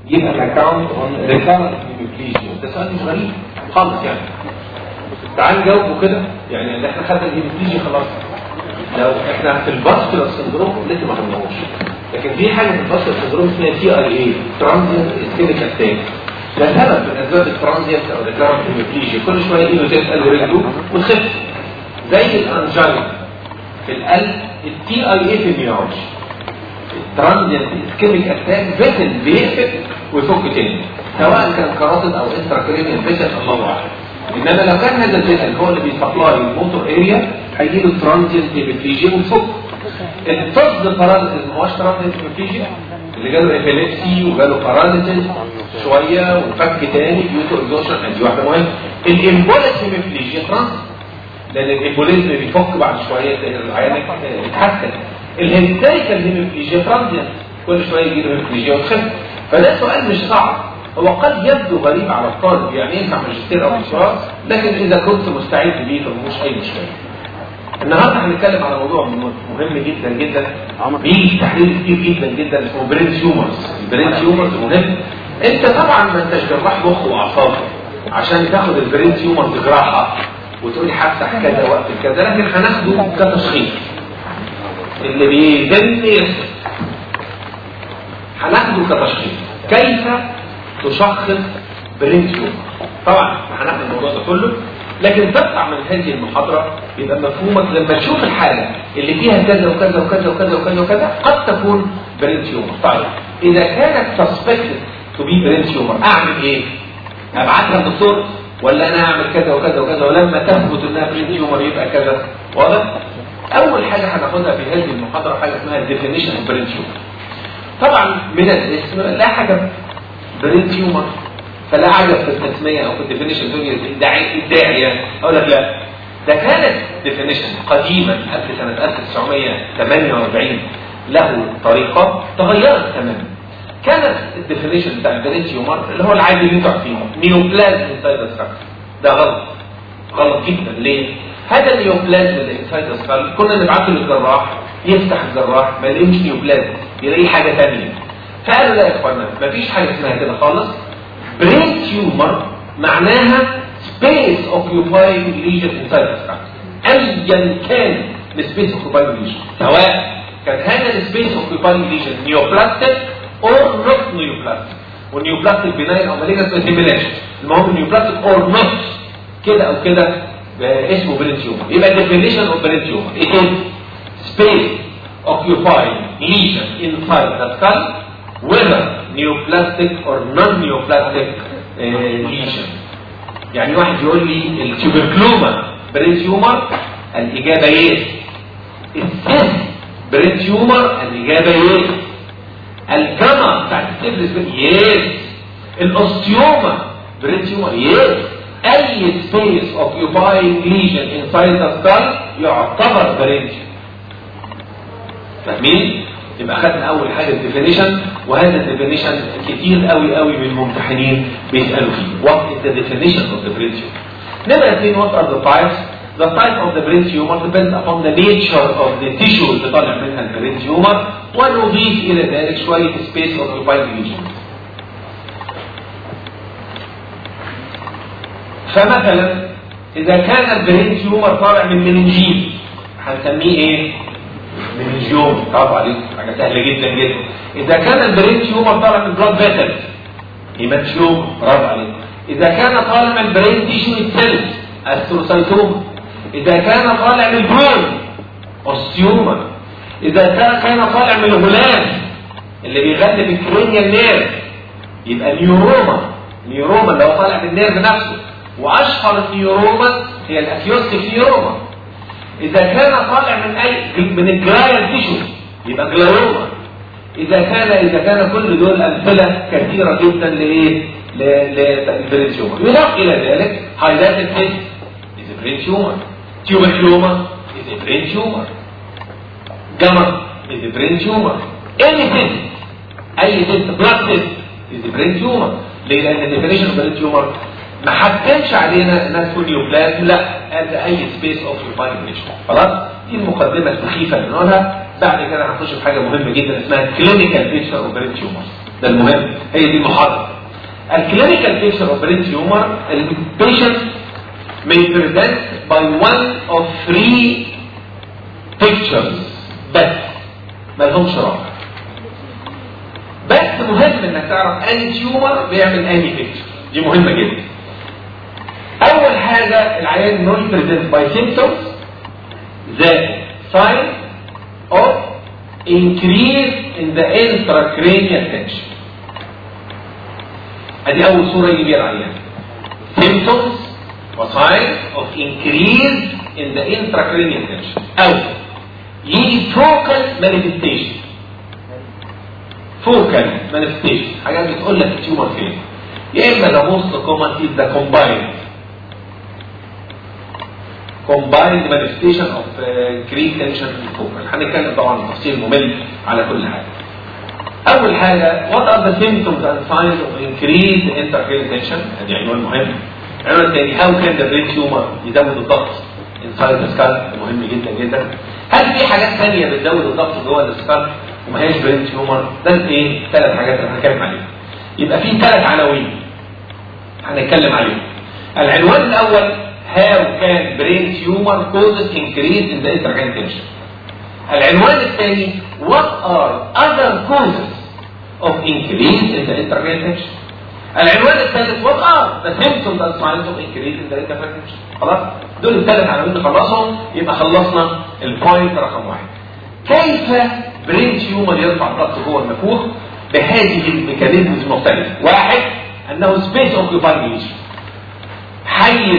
give an account on recurrent hemiplegia. ده سؤال مش غريب خالص يعني. تعال نجاوبه كده، يعني اللي احنا خدنا الهيموبليجيا خلاص. لو احنا في الفاسكولار سندروم لسه ما خدناهوش، لكن في حاجه في الفاسكولار سندروم اسمها تي ار اي، ترانزيانت اسكيميك اتاك. ده سبب من اسباب الترانزيانت او الريكارنت هيموبليجيا، كل شويه ايده تسال رجله وتخف. زي الانجينا في القلب، التي ار اي في الميوج. الترانزيانت اسكيميك اتاك فيسل بيقفل ويفك تاني، سواء كان كاروتيد او انتراكرينيال فيسل الله اعلم. انما لو كان هذا الفيسل هو اللي بيسبلاي الموتور اريا هيجي له ترانزيانت هيموبليجيا ويفك. الفرد باراليسيس ما هوش ترانزيانت هيموبليجيا، اللي جاله ابيليبسي وجاله باراليسيس شويه وفك تاني بيوتو اكزوشن، دي واحده مهمه. الامبوليك هيموبليجيا ترانزيانت، لان الامبوليزم بيفك بعد شويه العيان يتحسن. الهيستيريكال هيموبليجيا ترانزيانت، كل شويه يجي له هيموبليجيا وتخف. فده سؤال مش صعب، هو قد يبدو غريب على الطالب، يعني ينفع ماجستير او دكتوراه، لكن اذا كنت مستعد بيه فمفيش اي مشكله. النهارده هنتكلم على موضوع مهم جدا جدا، بيجي تحليل كتير جدا جدا اسمه برين تيومرز. البرين تيومرز مهم. انت طبعا ما انتش جراح مخ واعصاب عشان تاخد البرين تيومرز جراحه وتقول هفتح كذا وقت كذا، لكن هناخده كتشخيص. اللي بيذم يسكت. هناخده كتشخيص كيف تشخص برين تيومر. طبعا هناخد الموضوع ده كله، لكن تطلع من هذه المحاضره يبقى مفهومك لما تشوف الحاله اللي فيها كذا وكذا وكذا وكذا وكذا وكذا قد تكون برين تيومر. طيب اذا كانت سسبكتد تو بي برين تيومر اعمل ايه؟ ابعتها للدكتور ولا انا اعمل كذا وكذا وكذا ولما تثبت انها برين تيومر يبقى كذا؟ واضح؟ اول حاجه هناخدها في هذه المحاضره حاجه اسمها الديفينيشن اوف برين تيومر. طبعا من الاسم لا حاجه برين تيومر، فلا عجب في التسميه او في الديفينيشن الداعيه. اقول لك لا، ده كانت ديفينيشن قديما قبل سنه 1948 له طريقه تغيرت تماما. كانت الديفينيشن بتاع البرين تيومر اللي هو العادي اللي انتوا عارفينه، نيوبلازم انسايد ستراكشر. ده غلط، غلط جدا. ليه؟ هذا النيوبلازم اللي انسايد ستراكشر كنا نبعته للجراح، يفتح الجراح ما يلاقيش نيوبلازم، يلاقي حاجه ثانيه. فقالوا لا يا اخوانا مفيش حاجه اسمها كده خالص. برين تيومر معناها سبيس اوكيوباينج ليجن انسايد ستراكشر، ايا كان السبيس اوكيوباينج ليجن، سواء كان هذا السبيس اوكيوباينج ليجن نيوبلاستيك اور نوت نيوبلاستيك. والنيوبلاستيك بناين او مالجنت ما تهمناش، المهم نيوبلاستيك اور نوت كده او كده اسمه برين تيومر. يبقى الديفينيشن اوف برين تيومر it is space occupying lesion inside the skull whether neoplastic or non-neoplastic lesion. يعني واحد يقول لي التوبركلوما برين تيومر، الإجابة يس. السيست برين تيومر، الإجابة يس. الجاما بتاعت السيفلس يس. الأوستيوما برين تيومر يس. أي space occupying lesion inside the skull يعتبر برين تيومر. فاهمين؟ يبقى خدنا اول حاجه الديفينيشن، وهذا الديفينيشن كتير قوي قوي من الممتحنين بيسالوا فيه. What is the definition of the brain tumor؟ نمرة 2 what are the types؟ The type of the brain tumor depends upon the nature of the tissue اللي طالع منها البرين تيومر، ونضيف الى ذلك شويه space occupying lesion. فمثلا اذا كان البرين تيومر طالع من مننجيل هنسميه ايه؟ مننجيوم. طبعا عليكم حاجه سهله جدا جدا. اذا كان البرين تيومر طالع من بلاد فيسلز هيماتيوم. برافو عليكم. اذا كان طالع من البرين تيشو سيلز استروسايتوما. اذا كان طالع من البرون اوستيوما. اذا كان طالع من الغلاف اللي بيغلف الكرينيال نيرف يبقى نيوروما. نيوروما اللي هو طالع من النيرف نفسه، واشهر النيوروما هي الاكيوستيك نيوروما. إذا كان طالع من الجرايل تيشو يبقى جلايوما. إذا كان كل دول أمثلة كثيرة جدا لإيه؟ للبرين تيومر. يضاف إلى ذلك هايلايتد هيد is a brain tumor. Tuberculoma is a brain tumor. Gamma is a brain tumor. Anything أي cyst blood cyst is a brain tumor. ليه؟ لأن definition of brain tumor ما حكمش علينا انها تكون نيوبلازم، لا، قال اي سبيس اوف يوباينج ليشن. خلاص؟ دي المقدمه السخيفه اللي بنقولها بعد كده هنخش في حاجه مهمه جدا اسمها كلينيكال بيكتشر اوف برين تيومر. ده المهم، هي دي المحاضره. الكلينيكال بيكتشر اوف برين تيومر البيشنت may present by one of three pictures بس ما لهمش رابع. بس مهم انك تعرف اني تيومر بيعمل اني بيكتشر، دي مهمه جدا. اول حاجه العيان will present by symptoms that sign of increase in the intracranial tension. ادي اول صوره يجي بيها العيان. symptoms و signs of increase in the intracranial tension او يجي focal manifestation. focal manifestation حاجات بتقول لك التيومر فين. يا اما the most common is the combined manifestation of increased tension in focal. هنتكلم طبعا تفصيل ممل على كل حاجه. اول حاجه what are the symptoms and signs of increased intracranial tension؟ ادي عنوان مهم. العنوان الثاني how can the brain tumor يزود الضغط inside the skull؟ مهم جدا جدا. هل في حاجات ثانيه بتزود الضغط جوه السكال وما هياش برين تيومر؟ ده ايه؟ 3 حاجات اللي هنتكلم عليهم. يبقى في 3 عناوين هنتكلم عليهم. العنوان الاول how can brain tumor causes increase in the intracranial tension. العنوان الثاني what are other causes of increase in the intracranial tension. العنوان الثالث what are the symptoms and signs of increase in the intracranial tension. خلاص؟ دول ال3 عناوين نخلصهم يبقى خلصنا البوينت رقم 1. كيف برين تيومر يرفع الضغط جوه المفوخ بهذه الميكانيزمز المختلفه؟ 1 انه سبيس اوكيباينج ليجن. حيز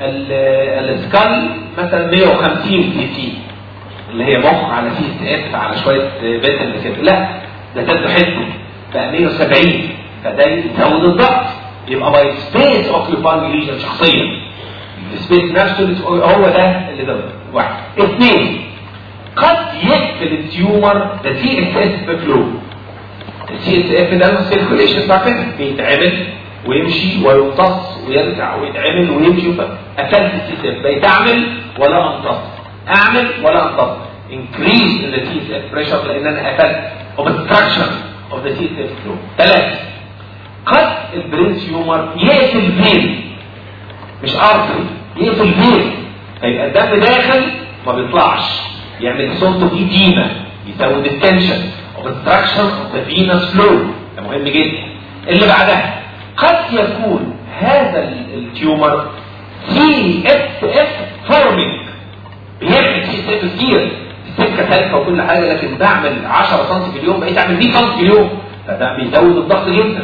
السكال مثلا 150 سي سي اللي هي مخ على سي اس اف على شويه بيتل كده، لا ده تبدو حته بقى 170 فده يزود الضغط. يبقى باي سبيس اوكيباينج ليجن شخصيا السبيس نفسه هو ده اللي ده. 1 2 قد يقفل التيومر ده سي اس اف فلو. السي اس اف ده السيركوليشن بتاع كده بيتعمل ويمشي ويمتص ويرجع ويتعمل ويمشي. قفلت السي اس اف بقيت اعمل ولا امتص، اعمل ولا امتص. increase in the CSF pressure لان انا قفلت obstruction of the CSF flow. 3 قد البرين تيومر يقفل فين مش ارتري، يقفل فين فيبقى الدم داخل ما بيطلعش، يعمل صوت إديمة، يزود التنشن obstruction of the venous flow. ده مهم جدا. اللي بعدها قد يكون هذا التيومر سي اس اف فورمينج، بيعمل سي اس اف كتير، السكه سالكه وكل حاجه، لكن بعمل 10 سم في اليوم بقيت اعمل 100 سم في اليوم، فده بيزود الضغط جدا.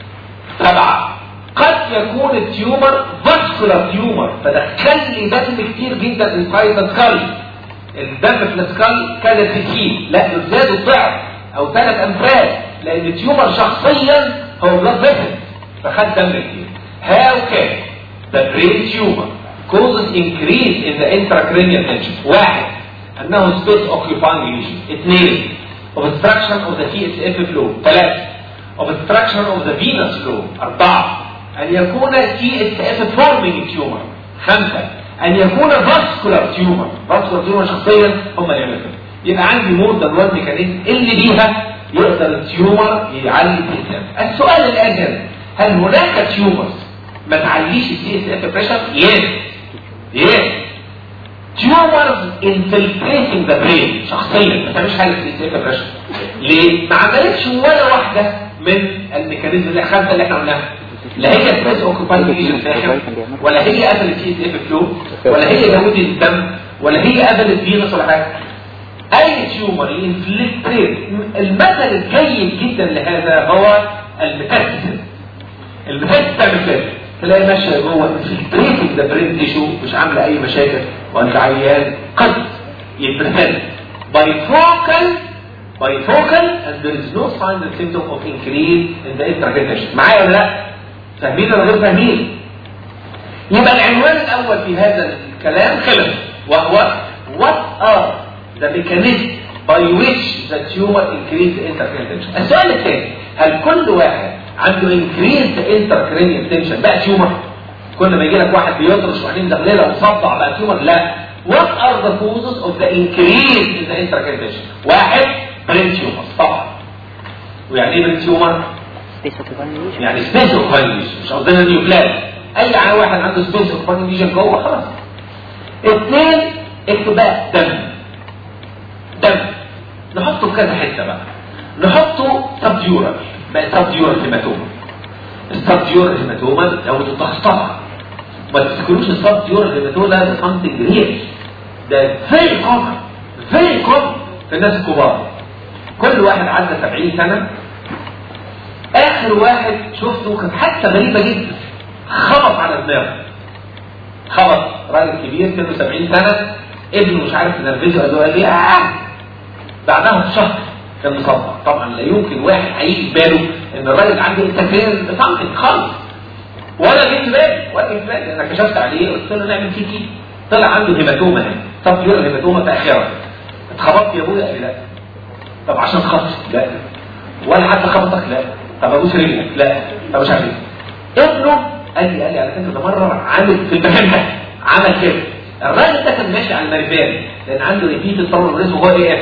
7 قد يكون التيومر فاسكولار تيومر، فدخل لي دم كتير جدا انسايد ذا سكال. الدم في السكال كذا سكين، لا يزداد الضعف او 3 امثال، لان التيومر شخصيا هو بلاد فيسل فخد دم كتير. How can the brain tumor causes increase in the intracranial tension؟ 1 انه space occupying lesion. 2 obstruction of the CSF flow. 3 obstruction of the venous flow. 4 ان يكون CSF forming tumor. 5 ان يكون vascular tumor. vascular tumor شخصيا هم اللي يعملوا كده. يبقى عندي مور ذان وان ميكانيزم اللي بيها يقدر التيومر يعلي السي اس اف. السؤال الان هل هناك تيومرز ما تعليش السي اس اف بريشر؟ يس تيومرز انفلتريتنج ذا برين شخصيا ما تعملش حاجه في السي اس اف بريشر. ليه؟ ما عملتش ولا واحده من الميكانيزم اللي الخمسه اللي احنا قلناها. لا هي سبيس اوكيبايد ليجن داخل، ولا هي قفلت سي اس اف فلو، ولا هي زودت الدم، ولا هي قفلت فينوس ولا حاجه. اي تيومر ينفلتريت. المثل الجيد جدا لهذا هو الميتاستاسيس. الميتاستاسيس تعمل كده، تلاقي ماشيه جوه انفلتريتنج ذا برين تيشو مش عامله اي مشاكل، وانت عيان قد يبريزنت bifocal and there is no sign of symptom of increase in the intracranial tension. معايا ولا لا؟ فاهمين ولا غير فاهمين؟ يبقى العنوان الاول في هذا الكلام خلص، وهو what are the mechanism by which the tumor increase the intracranial tension. السؤال الثاني، هل كل واحد عنده increase the intracranial tension بقى تيومر؟ كل ما يجي لك واحد بيطرش وعينيه مدغلله ومصدع بقى تيومر؟ لا، What are the causes of the increase in the intracranial tension؟ واحد brain tumor طبعا. ويعني ايه brain tumor؟ يعني space of lesion، مش قصدنا نيوكلاس. اي واحد عنده space of lesion جوه خلاص. اثنين اكتباء دم نحطه في كذا حته بقى. نحطه سبديورال بقى سبديورال هيماتوما. السبديورال هيماتوما لو تتخطى ما تفتكروش السبديورال هيماتوما ده something real، ده very common في الناس الكبار. كل واحد عدى 70 سنه اخر واحد شفته كانت حادثه غريبه جدا، خبط على دماغه، خبط راجل كبير سنه 70 سنه، ابنه مش عارف ينرفزه قال له بعدها بشهر كان مصدع. طبعا لا يمكن واحد هيجي في باله ان الراجل عنده انترفيرنس بسامثينج خالص، ولا جه في بالي انا كشفت عليه قلت له نعمل فيه طلع عنده هيماتوما هنا، طب يقول الهيماتوما في اخرها. اتخبطت يا ابويا؟ قال لي لا. طب عشان خبط؟ لا. ولا حد خبطك؟ لا. طب ابوس رجلك؟ لا. طب مش عارف ايه. ابنه قال لي على فكره ده مره عامل في المكان ده عمل كده. الراجل ده كان ماشي على المرفان لان عنده ريبيت الطور الرئيس وهو ايه؟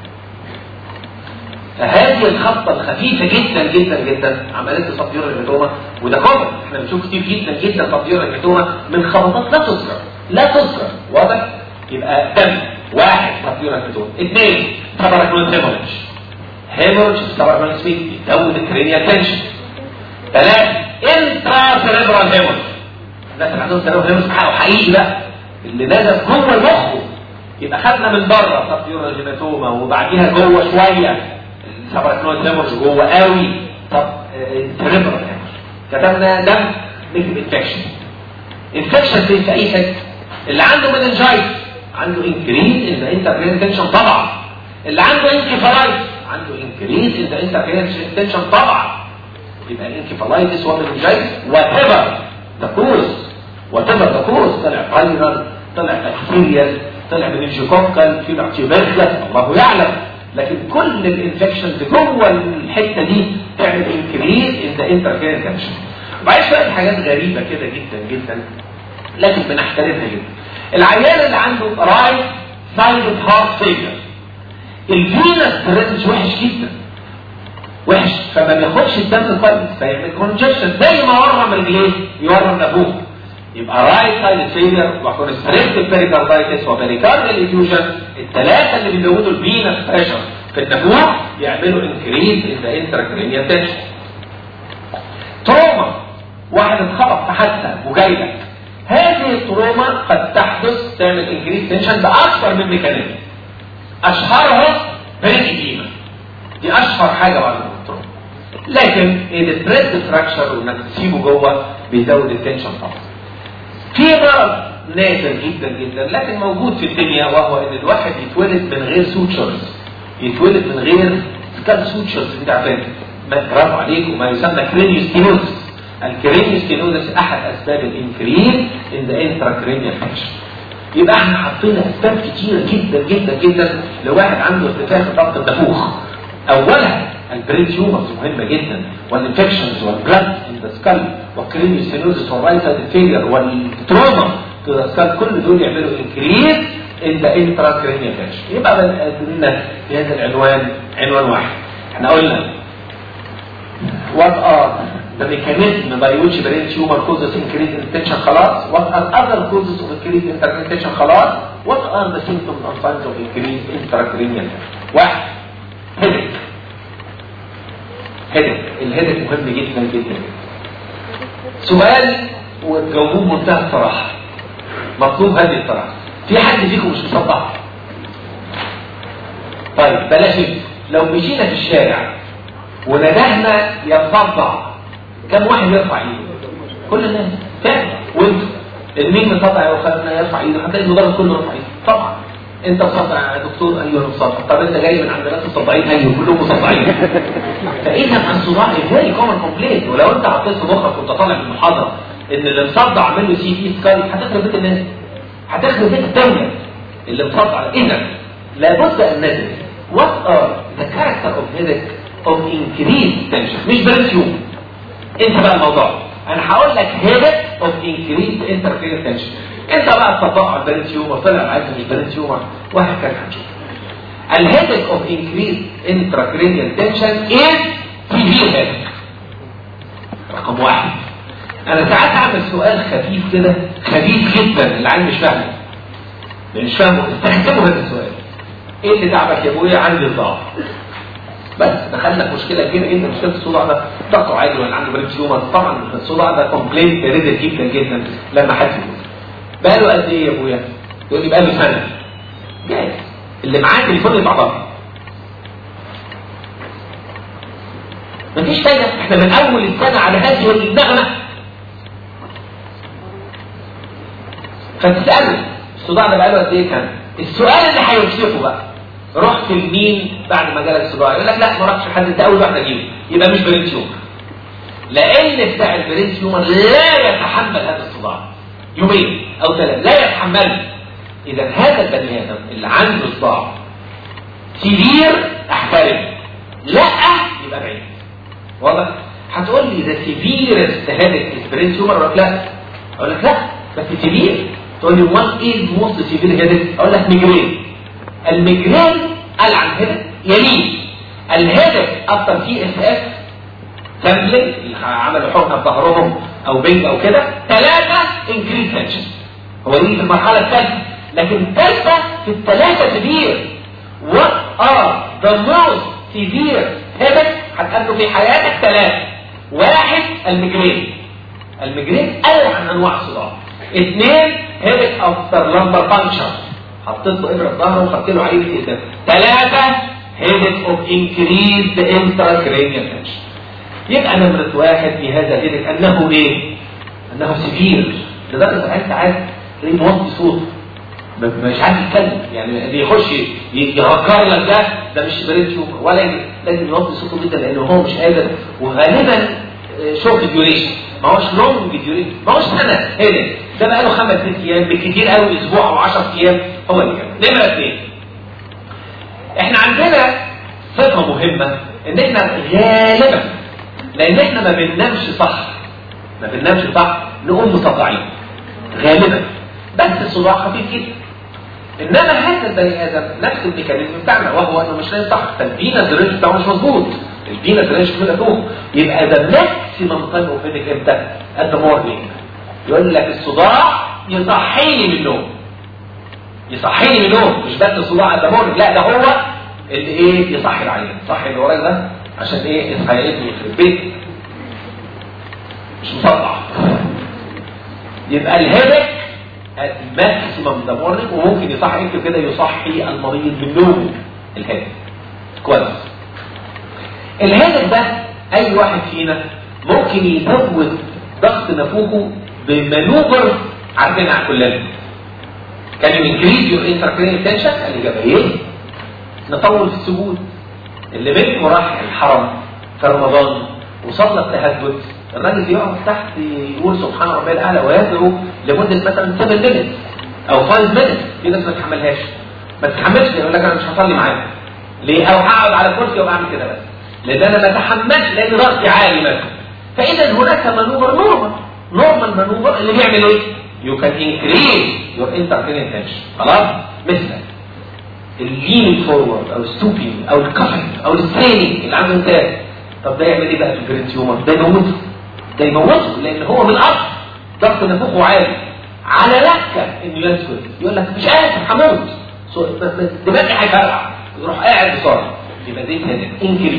فهذه الخطه الخفيفه جدا جدا جدا عملت له تطير الهيماتوما، وده كومن احنا بنشوف كتير جدا جدا تطير الهيماتوما من خبطات لا تذكر واضح؟ يبقى دم واحد تطير الهيماتوما. اثنين سباركنويد هيموريدج سباركنويد سبيد يزود الكرينيال تنشن. ثلاثة انترا سيريبرال هيموريدج، الناس اللي عندهم سيريبرال هيموريدج حقيقي بقى اللي نزل جوه المخ، يبقى خدنا من بره تطير الهيماتوما وبعديها جوه شويه سباركنويد هيموريدج جوه قوي. طب سيريبرال هيموريدج كتبنا دم نكتب انفكشن في اي حته. اللي عنده مننجايتس عنده انكريز ان انتركرينيال تنشن طبعا. اللي عنده انكفالايتس عنده انكريز ان انتركرينيال تنشن طبعا. يبقى الانكفالايتس والمننجايتس واتيفر ذا كوز طلع فايرال، طلع بكتيريال، طلع مننجوكوكال، في بكتيريا الله يعلم، لكن كل الانفكشنز جوه الحته دي تعمل انكريز ان ذا انتركرينيال تنشن. وبعدين شويه حاجات غريبه كده جدا جدا لكن بنحترمها جدا. العيان اللي عنده رايت سايد هارت فيلر الفينس بريزنج وحش جدا وحش، فما بياخدش الدم كويس فيعمل كونجكشن زي ما ورم رجليه يورم نافوخ. يبقى رايت سايد فيلر وكونستريكتيف بيريكاردايتس وبيريكارديال انفيوجن، الثلاثه اللي بيزودوا الفينس بريشر في النافوخ يعملوا انكريز ان ذا انتراكرينيال تنشن. تروما، واحد اتخبط في حادثه وجاي لك، هذه التروما قد تحدث تعمل انكريز تنشن باكثر من ميكانيزم، اشهرها بريديما، دي اشهر حاجه بعد التروما. لكن الستريس فراكشر وانك تسيبه جوه بيزود التنشن طبعا. في مرض نادر جدا جدا لكن موجود في الدنيا، وهو ان الواحد يتولد من غير سوتشرز، يتولد من غير سكال سوتشرز. انت عارفين برافو عليك، وما يسمى كرينيوستينوزس. الكرينيوستينوزس احد اسباب الانكريز ان ذا انتراكرينيال تنشن. يبقى احنا حاطين اسباب كتيره جدا جدا جدا لواحد عنده ارتفاع في ضغط النافوخ. اولا البرين تيومرز مهمه جدا، والانفكشنز والبلاد ان ذا سكال والكرينيوستينوزس والرايت سايد فيلر والتروما تو ذا سكال، كل دول يعملوا انكريز ان ذا انتراكرينيال تنشن. يبقى لنا في هذا العنوان عنوان واحد. احنا قلنا what are the mechanism by which brain tumor causes increase in tension خلاص. what are other causes of increase in intracranial tension خلاص. what are the symptoms and signs of increase in intracranial tension. واحد الهيدك مهم جدا جدا. سؤال وتجاوبوه بمنتهى الصراحه، مطلوب هذه الصراحه. في حد فيكم مش مصدع؟ طيب بلاش لو مشينا في الشارع وندهنا يتصدع كم واحد يرفع ايده؟ كل الناس فعلا. وانت المين مصدع وخلنا يرفع ايده؟ هتلاقي المدرس كله رفع ايده. طبعا انت مصدع يا دكتور؟ ايوه انا مصدع. طب انت جاي من عند ناس مصدعين؟ ايوه كلهم مصدعين. فاذا الصداع فيري كومن كومبليت، ولو انت حطيت في مخك وانت طالع من المحاضره ان اللي مصدع عامل له سي تي سكان هتخرب بيت الناس، هتخرب بيت الدوله اللي مصدع. اذا لابد ان ندرس what are the character of headache of increased tension، مش بريسيوم. انت بقى الموضوع انا هقول لك headache of increased intracranial tension. انت بقى تطبقه على البرين تيومر، طلع عايز البرين تيومر وهكذا هنشوف. الهيدك اوف انكريز انتراكرينيال تنشن از سيفير هيدك. رقم واحد. انا ساعات اعمل سؤال خفيف كده، خفيف جدا، العيال مش فاهمه. مش فاهمه، استخدموا هذا السؤال. ايه اللي تعبك يا ابويا؟ عندي صداع. بس دخلنا في مشكله كبيره جدا، مشكله الصداع ده ضغطه عالي ولا عنده برين تيومر. طبعا الصداع ده كومبلين ريدل جدا جدا لما حد يقول. بقاله قد ايه يا ابويا؟ يقول لي بقاله سنه. جاهز. اللي معاه تليفون يطلع بره. مفيش فايده، احنا من اول السنه على هذه النغمه. فتساله الصداع ده بقاله قد ايه كان؟ السؤال اللي هيكشفه بقى، رحت لمين بعد ما جالك الصداع؟ يقول لك لا ما رحتش حد، انت اول واحد اجيبه، يبقى مش برين تيومر. لان بتاع البرين تيومر لا يتحمل هذا الصداع يومين او ثلاثه، لا يتحمله. اذا هذا البني ادم اللي عنده صداع سيفير احترم، لا يبقى بعيد. واضح؟ هتقول لي ده سيفيرست هيدك برين تيومر؟ اقول لك لا. اقول لك لا بس سيفير. تقول لي وات از موست سيفير هيدك؟ اقول لك ميجرين. الميجرين قال عن هيدك يليه الهيدك افتر سي اس اف سامبلنج، عملوا حقنه في ظهرهم او بنج او كده، 3 انكريز تنشن. هو دي في المرحله الثالثه، لكن الثالثه في الثلاثه سيفير. وات ار ذا موست سيفير هيدك هتقابله في حياتك؟ 3. 1 الميجرين. الميجرين قال عن انواع الصداع. 2 هيدك افتر لمبر بانشر، حطيت له ابره في ظهره وخدت له عينه كده. 3 هيدك اوف انكريزد انتراكرينيال تنشن. يبقى نمرة 1 في هذا الهيدك انه ايه؟ انه سيفير لدرجه انت عايز تلاقيه موطي صوت مش عارف يتكلم، يعني اللي يخش يهكر لك ده مش برين تيومر، ولا لازم يوطي صوته جدا لانه هو مش قادر. وغالبا شورت ديوريشن، ما هوش لونج ديوريشن، ما هوش سنه هيدك، ده بقى له 5 6 ايام بالكثير قوي، اسبوع او 10 ايام هو اللي كان. نمرة 2 احنا عندنا صفه مهمه، ان احنا غالبا لان احنا ما بننامش صح نقوم مصدعين غالبا، بس الصداع خفيف جدا. انما هذا البني ادم نفس الميكانيزم بتاعنا، وهو انه مش نايم صح، فالفينا درينج بتاعه مش مظبوط، الفينا درينج كده فوق. يبقى ده ماكسيمم تايم اوف هيدك امتى؟ قد مورنينج. يقول لك الصداع يصحيني من النوم، مش بس الصداع قد مورنينج، لا ده هو اللي ايه؟ يصحي العيان، صحي اللي وراك ده عشان ايه؟ اصحى يا ابني يخرب بيت مش مصدع. يبقى الهيدك الماكسيمم ده مورنينج، وممكن يصحي انت كده يصحي المريض من نومه. الهيدك كويس. الهيدك ده اي واحد فينا ممكن يزود ضغط نافوخه بمانوفر عارفينها كلنا. كان انكريز يور انتراكرينيال تنشن. الاجابه ايه؟ نطول في السجود. اللي منكم راح الحرم في رمضان وصلى التهجد، الراجل يقعد تحت يقول سبحان ربي الاعلى ويدعو لمده مثلا 7 minutes او 5 minutes. في ناس ما تتحملهاش، ما تتحملش، يقول لك انا مش هصلي معاك ليه؟ او هقعد على كرسي وبعمل كده بس لان انا ما اتحملش، لان ضغطي عالي مثلا. فاذا هناك مانوفر نورمال مانوفر اللي بيعمل ايه؟ يو كان انكريز يور انتراكرينيال تنشن. خلاص؟ مثل اللينينج فورورد او الستوبينج او الكفنج او الستريننج اللي عنده انتاج. طب ده يعمل ايه بقى في البرين تيومر؟ ده يموته لان هو من الاصل ضغط نافوخه عالي على لكه انه يسود. يقول لك مش قادر هموت، دماغي هيفرقع، يروح قاعد بسرعه. يبقى دي هنا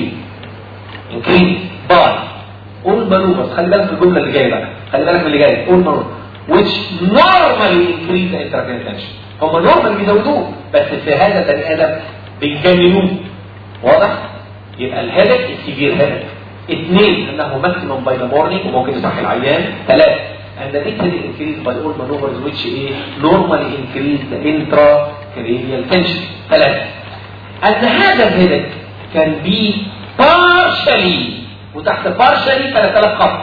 انكريز باي اول مانوفرز. خلي بالك من الجمله اللي جايه بقى، خلي بالك من اللي جاي. اول مانوفر which normally increase the intracranial tension. هم نورمال بيزودوه، بس في هذا البني ادم بيجننوه. واضح؟ يبقى الهيدك السيفير هيدك. 2 انه ماكسيمم باي ذا مورنينج وممكن يصحي العيان. 3 and the headache increase by all maneuvers which is normally increase the intracranial tension. 3 ان هذا الهيدك can be partially، وتحت partially 3000 خط،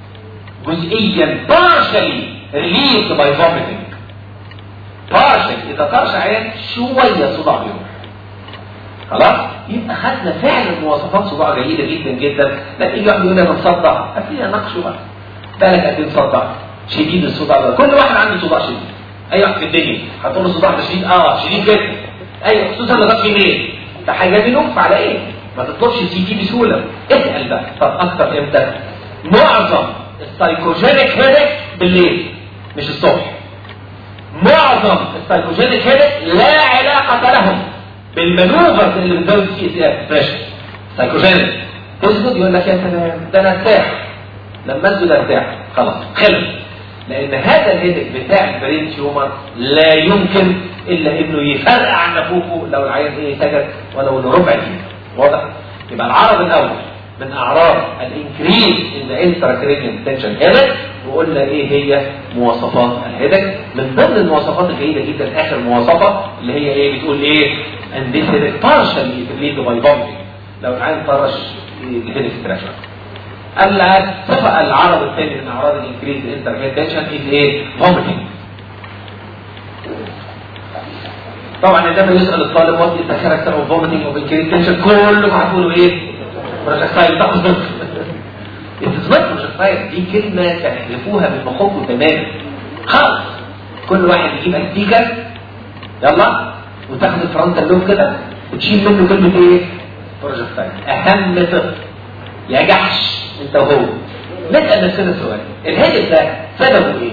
جزئيا partially relieved by vomiting. partially اذا طرش عيان شويه صداع بيروح. خلاص؟ يبقى خدنا فعلا مواصفات صداع جيده جدا جدا. لا تيجي واحد يقول انا مصدع، افيها نقشه بقى. بالك قد ايه مصدع؟ شديد الصداع ده، كل واحد عنده صداع شديد. اي واحد في الدنيا هتقول له الصداع ده شديد، شديد جدا، ايوه خصوصا لغايه منين؟ ده حاجه بينف على ايه؟ ما تطلبش سي تي بسهوله، اسال بقى. طب اكتر امتى؟ معظم السايكوجينيك هيدك بالليل مش الصبح. معظم السايكوجينيك هيدك لا علاقه لهم بالمانوفرز اللي بتزود سي اس اف بريشر. سايكوجينيك تسجد يقول لك يا سلام ده انا ارتاح، لما اسجد ارتاح خلاص خلص. لان هذا الهيدك بتاع البرين تيومر لا يمكن الا انه يفرقع عن نفوخه لو العيان سجد ولو ربع دقيقه. واضح؟ يبقى العرض الاول من اعراض الانكريز ان انتراكرينيال تنشن هيدك، وقلنا ايه هي مواصفات الهيدك. من ضمن المواصفات الجيده جدا اخر مواصفه اللي هي ايه؟ بتقول ايه؟ ان ذيس هيدك بارشلي ليد باي فوميتنج، لو العيان طرش الهيدك ستراكشر. الصفه العرض الثاني من اعراض الانكريز انتراكرينيال تنشن از ايه؟ فوميتنج. طبعا عندما يسال الطالب وات از ذا كاركتر اوف فوميتنج اوف انكريز تنشن كله هتقولوا ايه؟ بروجكتايل تاخد ضغط. التزمات بروجكتايل دي كلمه تحذفوها من مخكم تماما خالص. كل واحد يجيب استيكر يلا وتاخد الفرونتال لوب كده وتشيل منه كلمه ايه؟ بروجكتايل. اهم طفل يا جحش انت وهو. نسال نفسنا السؤال، الهيدك ده سببه ايه؟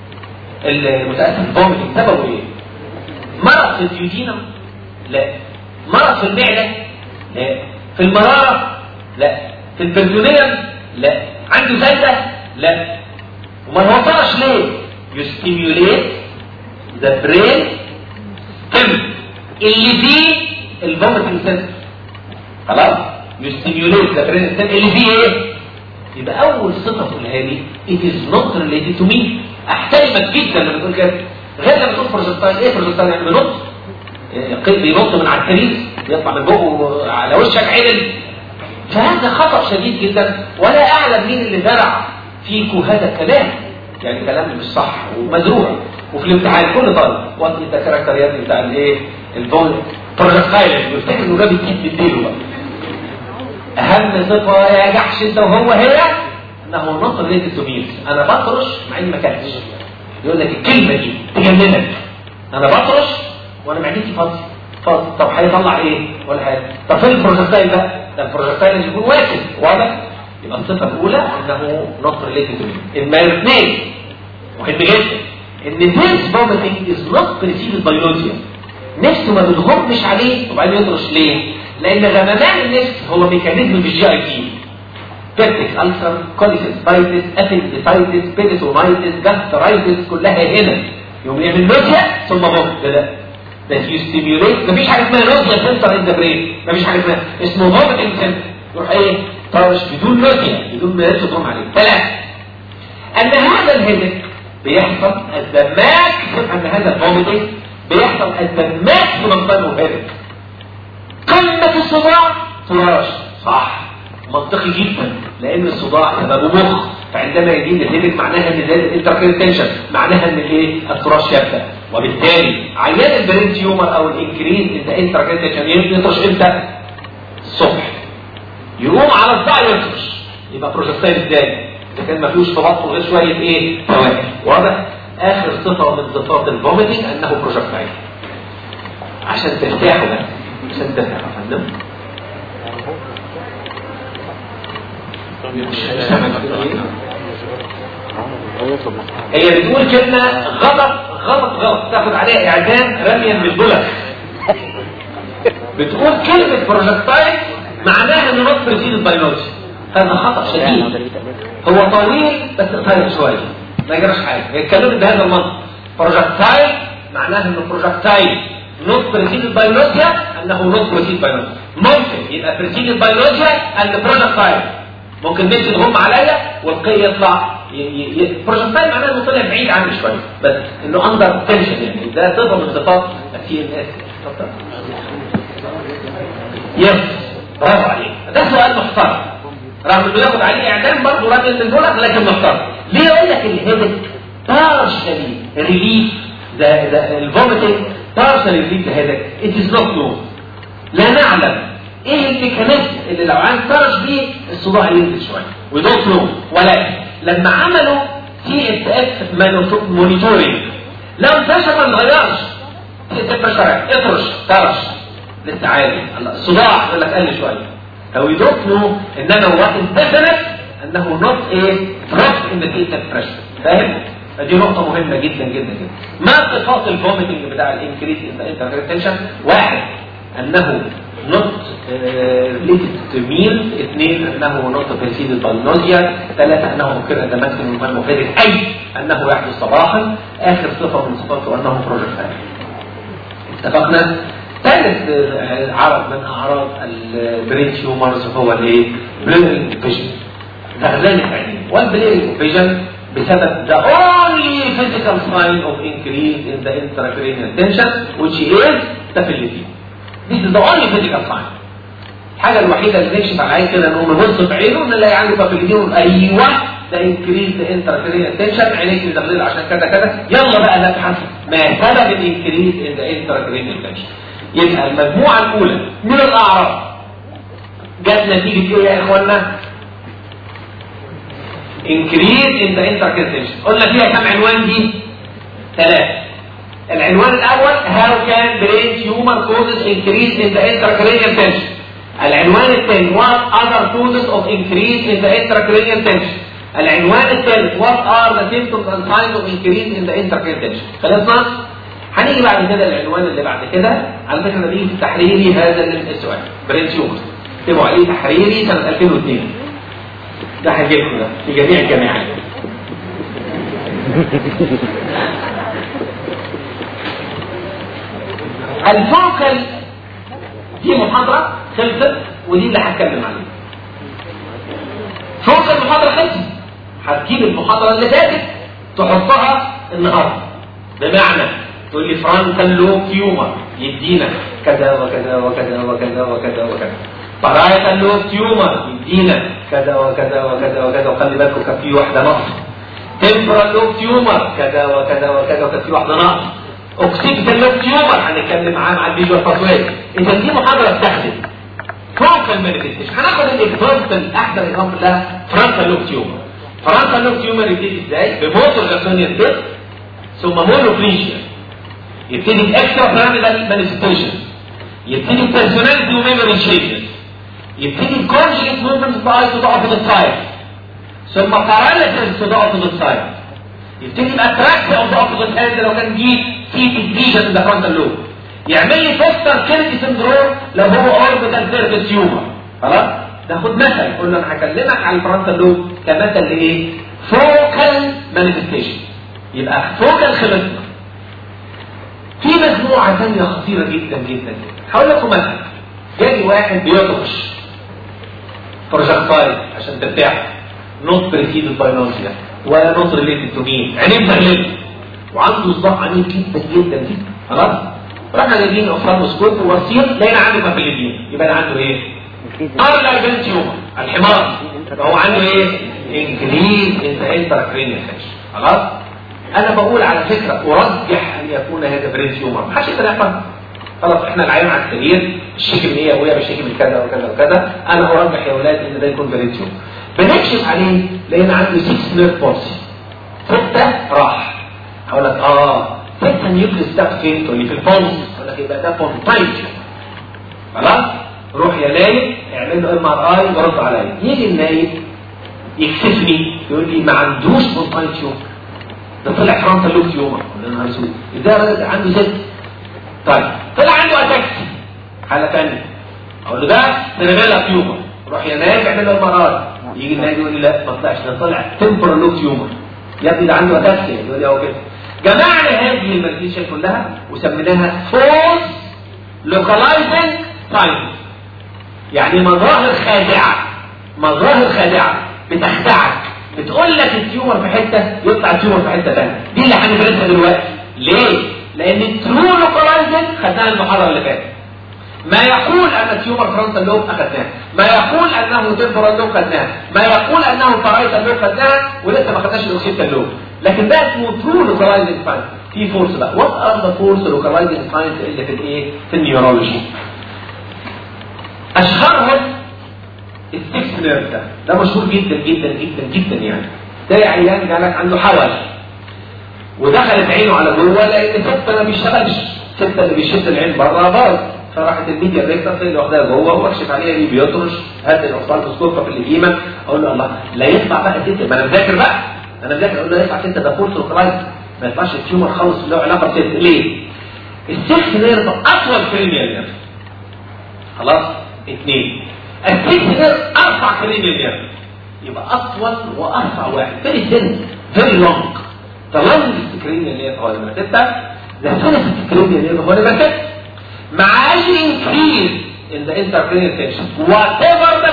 المتاسف فوميتنج سببه ايه؟ مرض في الديودينم؟ لا. مرض في المعده؟ لا. في المراره؟ لا. في البريتونيوم؟ لا. عنده زلة؟ لا. وما وصلش ليه؟ يستيميوليت ذا برين ستيم اللي فيه الفوميتنج سنتر. خلاص؟ يستيميوليت ذا برين ستيم اللي فيه ايه؟ يبقى اول صفه تقولها لي it is not related to me. احترمك جدا لما تقول كده، غير لما تقول بروجكتايل. ايه بروجكتايل؟ يعني بينط، بينط من على الكريس يطلع من بقه على وشك عدل. فهذا خطأ شديد جدا، ولا اعلم مين اللي زرع فيكم هذا الكلام. يعني كلام مش صح ومزروع، وفي الامتحان كل طالب وانت انت كاركتر يا ابني بتاع الايه؟ البون بروجكتايل يفتكر انه ده بيجيب بالديله بقى. اهم صفه يا جحش انت وهو هي انه نط ريت التوميز. انا بطرش مع اني ما كانش. يقول لك الكلمه دي تجننك، انا بطرش وانا معدتي فاضيه. طب هيطلع ايه؟ ولا حاجه. طب فين البروجكتايل ده؟ ده البروجكتايل اللي يكون واكل. واضح؟ يبقى الصفه الاولى انه نط ريت التوميز. المال اثنين مهم جدا ان this vomiting is not preceded by nausea. نفسه ما بتغمش عليه وبعدين يطرش ليه؟ لان غممان النفس هو ميكانيزم في الجي اي تي. بيبتيك ألسر، كوليسيستايتس، ابنديسايتس، بيريتونايتس، جاسترايتس كلها هنا. يوم يعمل نوزيا ثم فومت. ده يستيميوليت. مفيش حاجه اسمها نوزيا سنتر ان ذا برين، مفيش حاجه اسمه فوميتنج سنتر. يروح ايه؟ طرش بدون نوزيا، بدون ما يرسم عليه. ثلاثه ان هذا الهيدك بيحصل الدماك، ان هذا الفوميتنج بيحصل الدماك في منطقه الهيدك. قمه الصداع طرش. صح، منطقي جدا، لان الصداع سببه مخ. فعندما يجي الهيدك معناها ان زاد الانتراكرينيال تنشن، معناها ان الايه؟ التراش يبدا. وبالتالي عيان البرين تيومر او الانكريز ان انتراكرينيال تنشن يطرش امتى؟ الصبح. يقوم على الصبح يطرش. يبقى بروجكتايل ازاي؟ اذا كان ما فيهوش في بطنه غير شويه ايه؟ فواكه. واضح؟ اخر صفه من صفات الفوميتنج انه بروجكتايل. عشان ترتاحوا بقى، عشان ترتاحوا يا فندم. هي بتقول كلمة غلط تاخد عليها اعدام رميا بالبلد. بتقول كلمة بروجكتايل معناها انه نص بريسيد البيولوجي. هذا خطأ شديد. هو طويل بس قصير شوية، ما يجراش حاجة. هي اتكلمت بهذا المنطق. بروجكتايل معناها انه بروجكتايل نص بريسيد البيولوجيا، انه نص بريسيد البيولوجيا. ممكن يبقى بريسيد البيولوجيا ان بروجكتايل. ممكن نفسي تغم عليا والقي يطلع بروجكتايل معناه انه طلع بعيد عني شويه، بس انه اندر تنشن. يعني ده صفه من صفات التي ان اس. يس، برافو عليك. ده سؤال محترم رغم انه ياخد عليه اعدام برضه راجل من دولك، لكن محترم. ليه يقول لك الهيدك بارشلي ريليف ذا الفوميتنج؟ بارشلي ريليف ذا هيدك. ات از نوت نو. لا نعلم ايه الميكانيزم اللي لو عايز ترش بيه الصداع ينزل شويه. وي دونت نو. ولكن لما عملوا تي اس اف مونيتورنج لو انتشر ما نغيرش اطرش ترش لسه عادي. الصداع يقول لك قل شويه. لو يدفنوا انما وقت انتشرت انه نوت ايه دروب ان ذا بريشر. فاهم؟ دي نقطة مهمة جدا جدا جدا. ما صفات الفوميتنج بتاع الانكريز انترتنشن؟ واحد انه نوت ريليتد تو ميل، اثنين انه نوت بريسيدد باي نوزيا، ثلاثة انه ممكن ان ماكسيموم المفيد اي انه يحدث صباحا، اخر صفة من صفاته انه بروجكتايل. اتفقنا؟ ثالث عرض من اعراض البرين تيومرز هو الايه؟ بليرنج فيجن. غلبان العين والبليرنج فيجن بسبب the only physical sign of increase in the intracranial tension which is staphylococcus. This is the only physical sign. الحاجة الوحيدة اللي نكشف على العين كده انه نبص في عينه ان نلاقي عنده staphylococcus. ايوه ده increase the intracranial tension، عينيك مزغلله عشان كذا كذا. يلا بقى نبحث ما سبب الانكريز in the intracranial tension. يبقى المجموعة الأولى من الأعراض جت نتيجة ايه يا اخوانا؟ increase in the intracranial tension. قلنا فيها كم عنوان دي؟ 3. العنوان الأول how can brain tumor causes increase in the intracranial tension. العنوان الثاني what other causes of increase in the intracranial tension. العنوان الثالث what are the symptoms and signs of increase in the intracranial tension. خلصنا؟ هنيجي بعد كده العنوان اللي بعد كده. على فكرة نيجي في تحريري هذا السؤال brain tumor اكتبوا عليه تحريري سنة 2002. ده هجيبكم ده في جميع الجامعات. الفوكال دي محاضرة خلصت ودي اللي هتكلم عليها. فوكال المحاضرة خلصت، هتجيب المحاضرة اللي فاتت تحطها النهارده. بمعنى تقول لي فرانتال لوب تيومر يدينا كذا وكذا وكذا وكذا وكذا وكذا. بارايتال لوب تيومر يدينا كذا وكذا وكذا وكذا، وخلي بالكم كان في واحده نقص. تمبرال لوب تيومر كذا وكذا وكذا وكان في واحده نقص. اوكسيبيتال لوب تيومر هنتكلم معاه مع الفيجوال باثوي. اذا دي محاضره بتاخد فوكال مانيفستيشن. هناخد الاكزامبل احسن اكزامبل لها فرانتال لوب تيومر. فرانتال لوب تيومر يبتدي ازاي؟ بموتور غاسونيال ديت ثم مونوفليشيا، يبتدي باكسترا بيراميدال مانيفستيشن، يبتدي بيرسوناليتي وميموري تشينجز، يبتدي بكونجكت موفمنت باي تو ذا اوبوزيت سايد، ثم باراليسيس تو ذا اوبوزيت سايد، يبتدي باتراكشن اوف ذا اوبوزيت هاند لو كان دي سيتي فيجن ان ذا فرونتال لوب، يعمل لي فوستر كيرتي سندروم لو هو اوربيتال سيرفيس تيومر. خلاص؟ ناخد مثل، قلنا انا هكلمك على الفرونتال لوب كمثل لايه؟ فوكال مانيفستيشن. يبقى فوكال خلصنا. في مجموعة ثانية خطيرة جدا جدا. هقول لكم مثلا جالي واحد بيطرش بروجكتايل عشان ترتاح، نوت بريسيدد باي نوزيا ولا نوت ريليتد تو مين، عينيه مغلبة وعنده صداع عنيف جدا جدا جدا. خلاص؟ رحنا جايبين اوفثالموسكوب ووصير لقينا عنده مافيليدين، يبقى عنده ايه؟ ارلا بنتيوم الحمار. يبقى هو عنده ايه؟ انكريز ان ذا انتراكرينيال تنشن. خلاص؟ انا بقول على فكره ارجح ان يكون هذا برين تيومر، محدش يقدر يفهم. خلاص احنا العيان على السرير الشيك من ايه يا ابويا بالشيك من كذا وكذا وكذا، انا ارجح يا اولاد ان ده يكون برين تيومر. بنكشف عليه لقينا عنده 6 نيرف بولسي، 6 راح. هقول لك 6 نيوكليس ده فين؟ تقول لي في البولس. اقول لك يبقى ده بونتايل. خلاص؟ روح يا نايم اعمل له MRI ورد عليا. يجي النايم يكشفني يقول لي ما عندوش بونتايل تيومر، ده طلع فرونتال لوب تيومر. يا نهار اسود، ده راجل عنده 6. طيب طلع عنده اتاكسي حاله ثانيه، اقول له ده سيريبيلا تيومر. روح يا نايم اعمل له MRI. يجي النايم يقول لي لا ما طلعش، ده طلع تمبرال لوب تيومر. يا ابني ده عنده اتاكسي. يقول لي اهو كده. جمعنا هذه المانيفيشن كلها وسميناها فولس لوكالايزنج ساينس، يعني مظاهر خادعه. مظاهر خادعه بتخدعك، بتقول لك التيومر في حته يطلع التيومر في حته ثانيه. دي اللي هندرسها دلوقتي. ليه؟ لان الترو لوكالايزنج خدناها المحاضره اللي فاتت. ما يقول ان التيومر فرونتال لوب اخذناه، ما يقول انه تمبرال لوب خدناه، ما يقول انه بارايتال لوب خدناه، ولسه ما خدناش الاوكسيتال لوب. لكن ده اسمه ترو لوكالايزنج ساينس. في فورس بقى. وات ار ذا فورس لوكالايزنج ساينس اللي في الايه؟ في النيورولوجي. اشهرهم السكس نيرف ده مشهور جدا جدا جدا جدا. يعني ده عيان جالك عنده حول ودخلت عينه على جوه لان 6 ما بيشتغلش، 6 اللي بيشد العين بره باظ، فراحت الميديا ريكتر اللي واخداها جوه واكشف عليها دي بيطرش هات الاوفالدوسكوب في القيمه. اقول له الله لا يطلع بقى 6، ما انا مذاكر بقى، انا مذاكر. اقول له يطلع 6 ده فورس لوكالايز، ما يطلعش التيومر خالص له علاقه ب 6. ليه؟ ال6 نيرف اطول كرينيال نيرف، خلاص 2. ال6 نيرف ارفع كرينيال نيرف، يبقى اطول وارفع واحد فيري ثين فيري لونج. طالما الكرينيال نيرف هو نمره 6، ده ثلث الكرينيال نيرف هو نمره 6. مع increase in the intracranial tension whatever the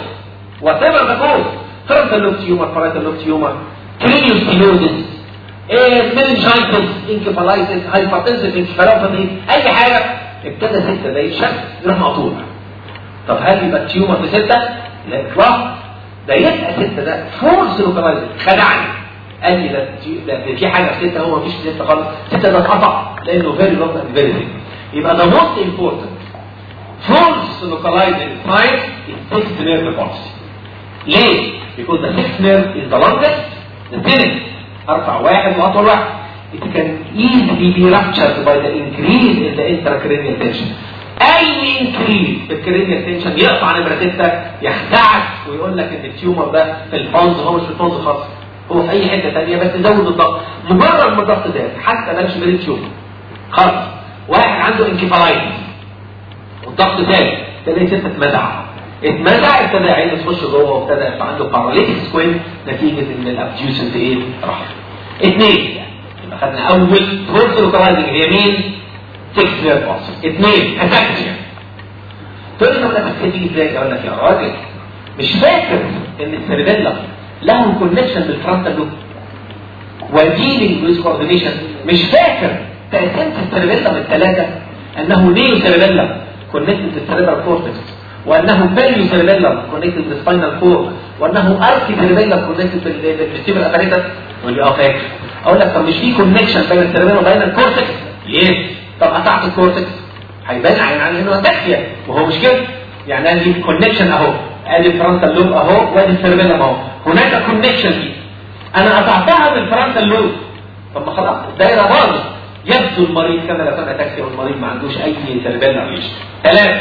cause frontal lobe tumor, parietal lobe tumor, cranial stenosis, meningitis, encephalitis, hypertensive encephalopathy، اي حاجه ابتدى 6 ده يشد يروح مقطوع. طب هل يبقى التيومر في 6؟ لا اطلاق، ده يبقى 6 ده فورس لوكالايز. خدعني قال لي ده في حاجه في 6 هو مفيش 6 خالص، 6 ده اتقطع لانه فيري لونج اند فيري ثيك. يبقى the most important force localizing site is 6th nerve palsy. ليه؟ Because the 6th nerve is the longest, the thinnest، أرفع واحد وأطول واحد. It can easily be ruptured by the increase in the intracranial tension. أي increase في الكرينيال tension يقطع نمرة 6 يخدعك ويقول لك إن التيومر ده في الفونز، هو مش في الفونز خالص، هو في أي حتة ثانية، بس زود الضغط. مجرد ما الضغط زاد حتى مالش بريد تيومر خالص. واحد عنده انكفالايتس والضغط زاد، ابتدى 6 اتمدع، ابتدى عينه تخش جوه وابتدى يبقى عنده باراليتيك سكوين نتيجه ان الابديوسنت ايه راح. 2 يبقى خدنا اول فورس لوكالايزنج هي مين؟ 6 نيرف بالس. 2 اتاكسيا. تقول لي طب الاتاكسيا تيجي ازاي؟ اقول لك يا راجل مش فاكر ان السيربيلم له كونكشن بالفرونتال لوب وديلينج ويز كوردينيشن؟ مش فاكر تقسيمة السيربيلم الثلاثة انه نيو سيربيلم كونكتد بالسيربرال كورتكس، وانه بيريو سيربيلم كونكتد بالسباينال كورد، وانه اركي سيربيلم كونكتد بالفيستيبل اباريتس. يقول لي فاكر. اقول لك طب مش في كونكشن بين السيربيلم وبين الكورتكس؟ يس. طب قطعت الكورتكس هيبان عن انه اتاكسيا، وهو مش كده. يعني ادي كونكشن اهو، ادي الفرونتال لوب اهو، وادي السيربيلم اهو، هناك كونكشن دي. انا قطعتها بالفرونتال لوب، طب ما خلاص الدايره باظت. يبدو المريض كما لو كان اتاكسيا والمريض ما عندوش اي سيربيلم ريش. 3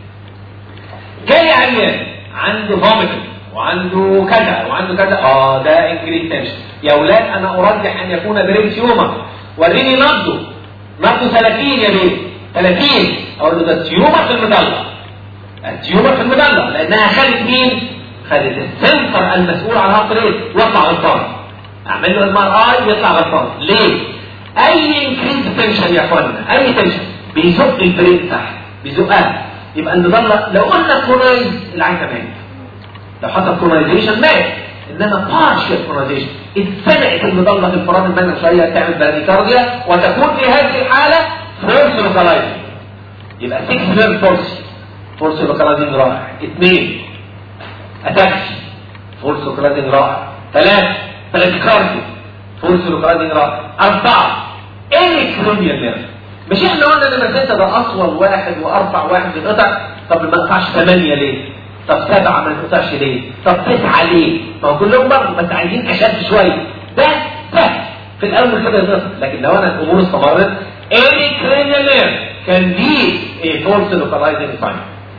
جاي عيان عنده فوميتنج وعنده كذا وعنده كذا، ده انكريز تنشن. يا اولاد انا ارجح ان يكون برين تيومر، وريني نبضه 30 يا بيه 30. اقول له ده التيومر في المدلة، التيومر في المدلة لانها خدت مين؟ خدت السنتر المسؤول عن هارت ريت واطلع غلطان. اعمل له MRI يطلع غلطان. ليه؟ اي انكريز تنشن يا اخوانا، اي تنشن بيزق البرين تحت، بيزقها. يبقى المظله لو قلنا كونايز العين تمام، لو حصل كونايزيشن مات، انما بارشل كونايزيشن اتزنقت المظله في الفرامل المنع شويه تعمل براديكارديا، وتكون في هذه الحاله فورس لوكالايزنج. يبقى 6 نيرف فورس لوكالايزنج رائع. 2 اتاكسي فورس لوكالايزنج رائع. 3 براديكارديا فورس لوكالايزنج رائع. 4 انكرونيال نيرف. مش احنا قلنا ان 6 ده اطول واحد وارفع واحد بيتقطع؟ طب ما نقطعش 8 ليه؟ طب 7 ما نقطعش ليه؟ طب 9 ليه؟ ما هو كلهم برضه بس عايزين اشد شويه. ده سهل في الاول كده يتقطع، لكن لو انا الامور استمرت any cranial nerve can lead a force localizing sign.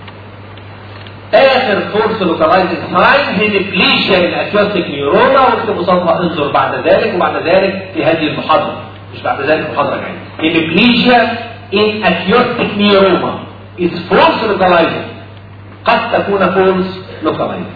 اخر force localizing sign هي depletion الاكيوتيك نيورونا، واكتب قصادها انظر بعد ذلك وبعد ذلك في هذه المحاضره، مش بعد ذلك المحاضره الجايه. Depletion in acute neuroma is force localizing. قد تكون force localizing.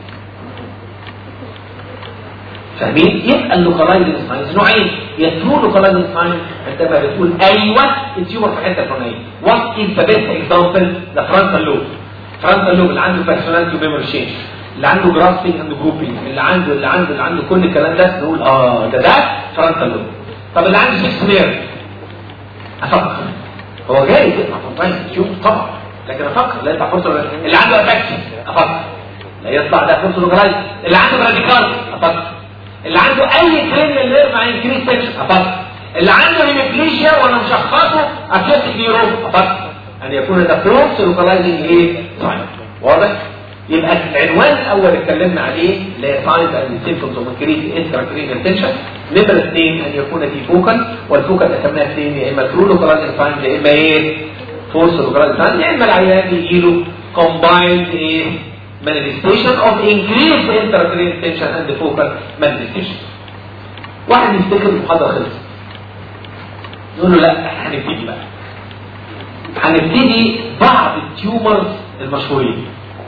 فاهمين؟ يبقى اللوكالايزنج ساينز نوعين. يترو لوكالايزنج ساين عندما بتقول ايوه التيومر في حته فلانيه. وات از ذا بيست اكزامبل؟ ذا فرونتال لوب. فرونتال لوب اللي عنده بيرسوناليتي وميموري تشينج، اللي عنده جرافتنج اند جروبنج، اللي عنده كل الكلام ده، نقول ده فرونتال لوب. طب اللي عنده 6 نيرف افكر هو جاي يطلع طيب شوف طبعا، لكن افكر لا يطلع فرصه. اللي عنده افكشن افكر لا يطلع ده فرصه لوكالايز. اللي عنده راديكال افكر. اللي عنده اي كرينيال نيرف مع انكريس تنشن افكر. اللي عنده هيموبليجيا وانا مشخصه اكيوتيك نيورون افكر ان يكون ده فرصه لوكالايزنج ايه؟ صحيح واضح؟ يبقى العنوان الاول اتكلمنا عليه اللي هي ساينز اند سيمبتومز اوف انكريز انتراكرينيال تنشن. نمره 2 ان يكون في فوكال، والفوكال قسمناها اثنين، يا اما ترو لوكاليزنج ساينز يا اما ايه فورس لوكاليزنج ساينز، يا اما العيان يجي له كومبايند ايه manifestation of increased intracranial tension and focal manifestation. واحد يفتكر المحاضره خلصت، نقول له لا هنبتدي بقى، هنبتدي بعض التيومرز المشهورين،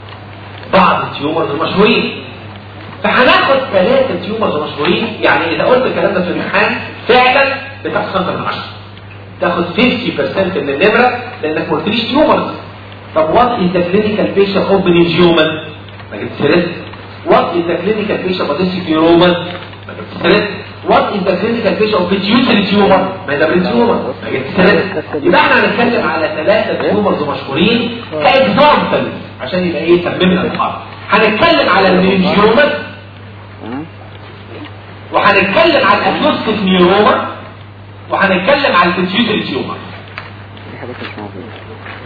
فهناخد 3 تيومرز مشهورين. يعني اذا قلت الكلام ده في الامتحان فعلا بتاخد 5 من 10، تاخد 50% من النمره لانك ما قلتليش تيومرز. طب وات از ذا كلينيكال بيشن اوف مننجيوما؟ ما جبتش سيرت. وات از ذا كلينيكال بيشن اوف ديسيكيوما؟ ما جبتش سيرت. وات از ذا كلينيكال بيشن اوف بيتيوتري تيومر؟ ما ده بريتيومر، ما جبتش سيرت. يبقى احنا هنتكلم على 3 تيومرز مشهورين كاكزامبل عشان يبقى ايه تممنا الحرب. هنتكلم على المننجيوما، وهنتكلم على الاكيوستيك نيوروما، وهنتكلم على البيتيوتري تيومر. دي حاجات مش موجوده.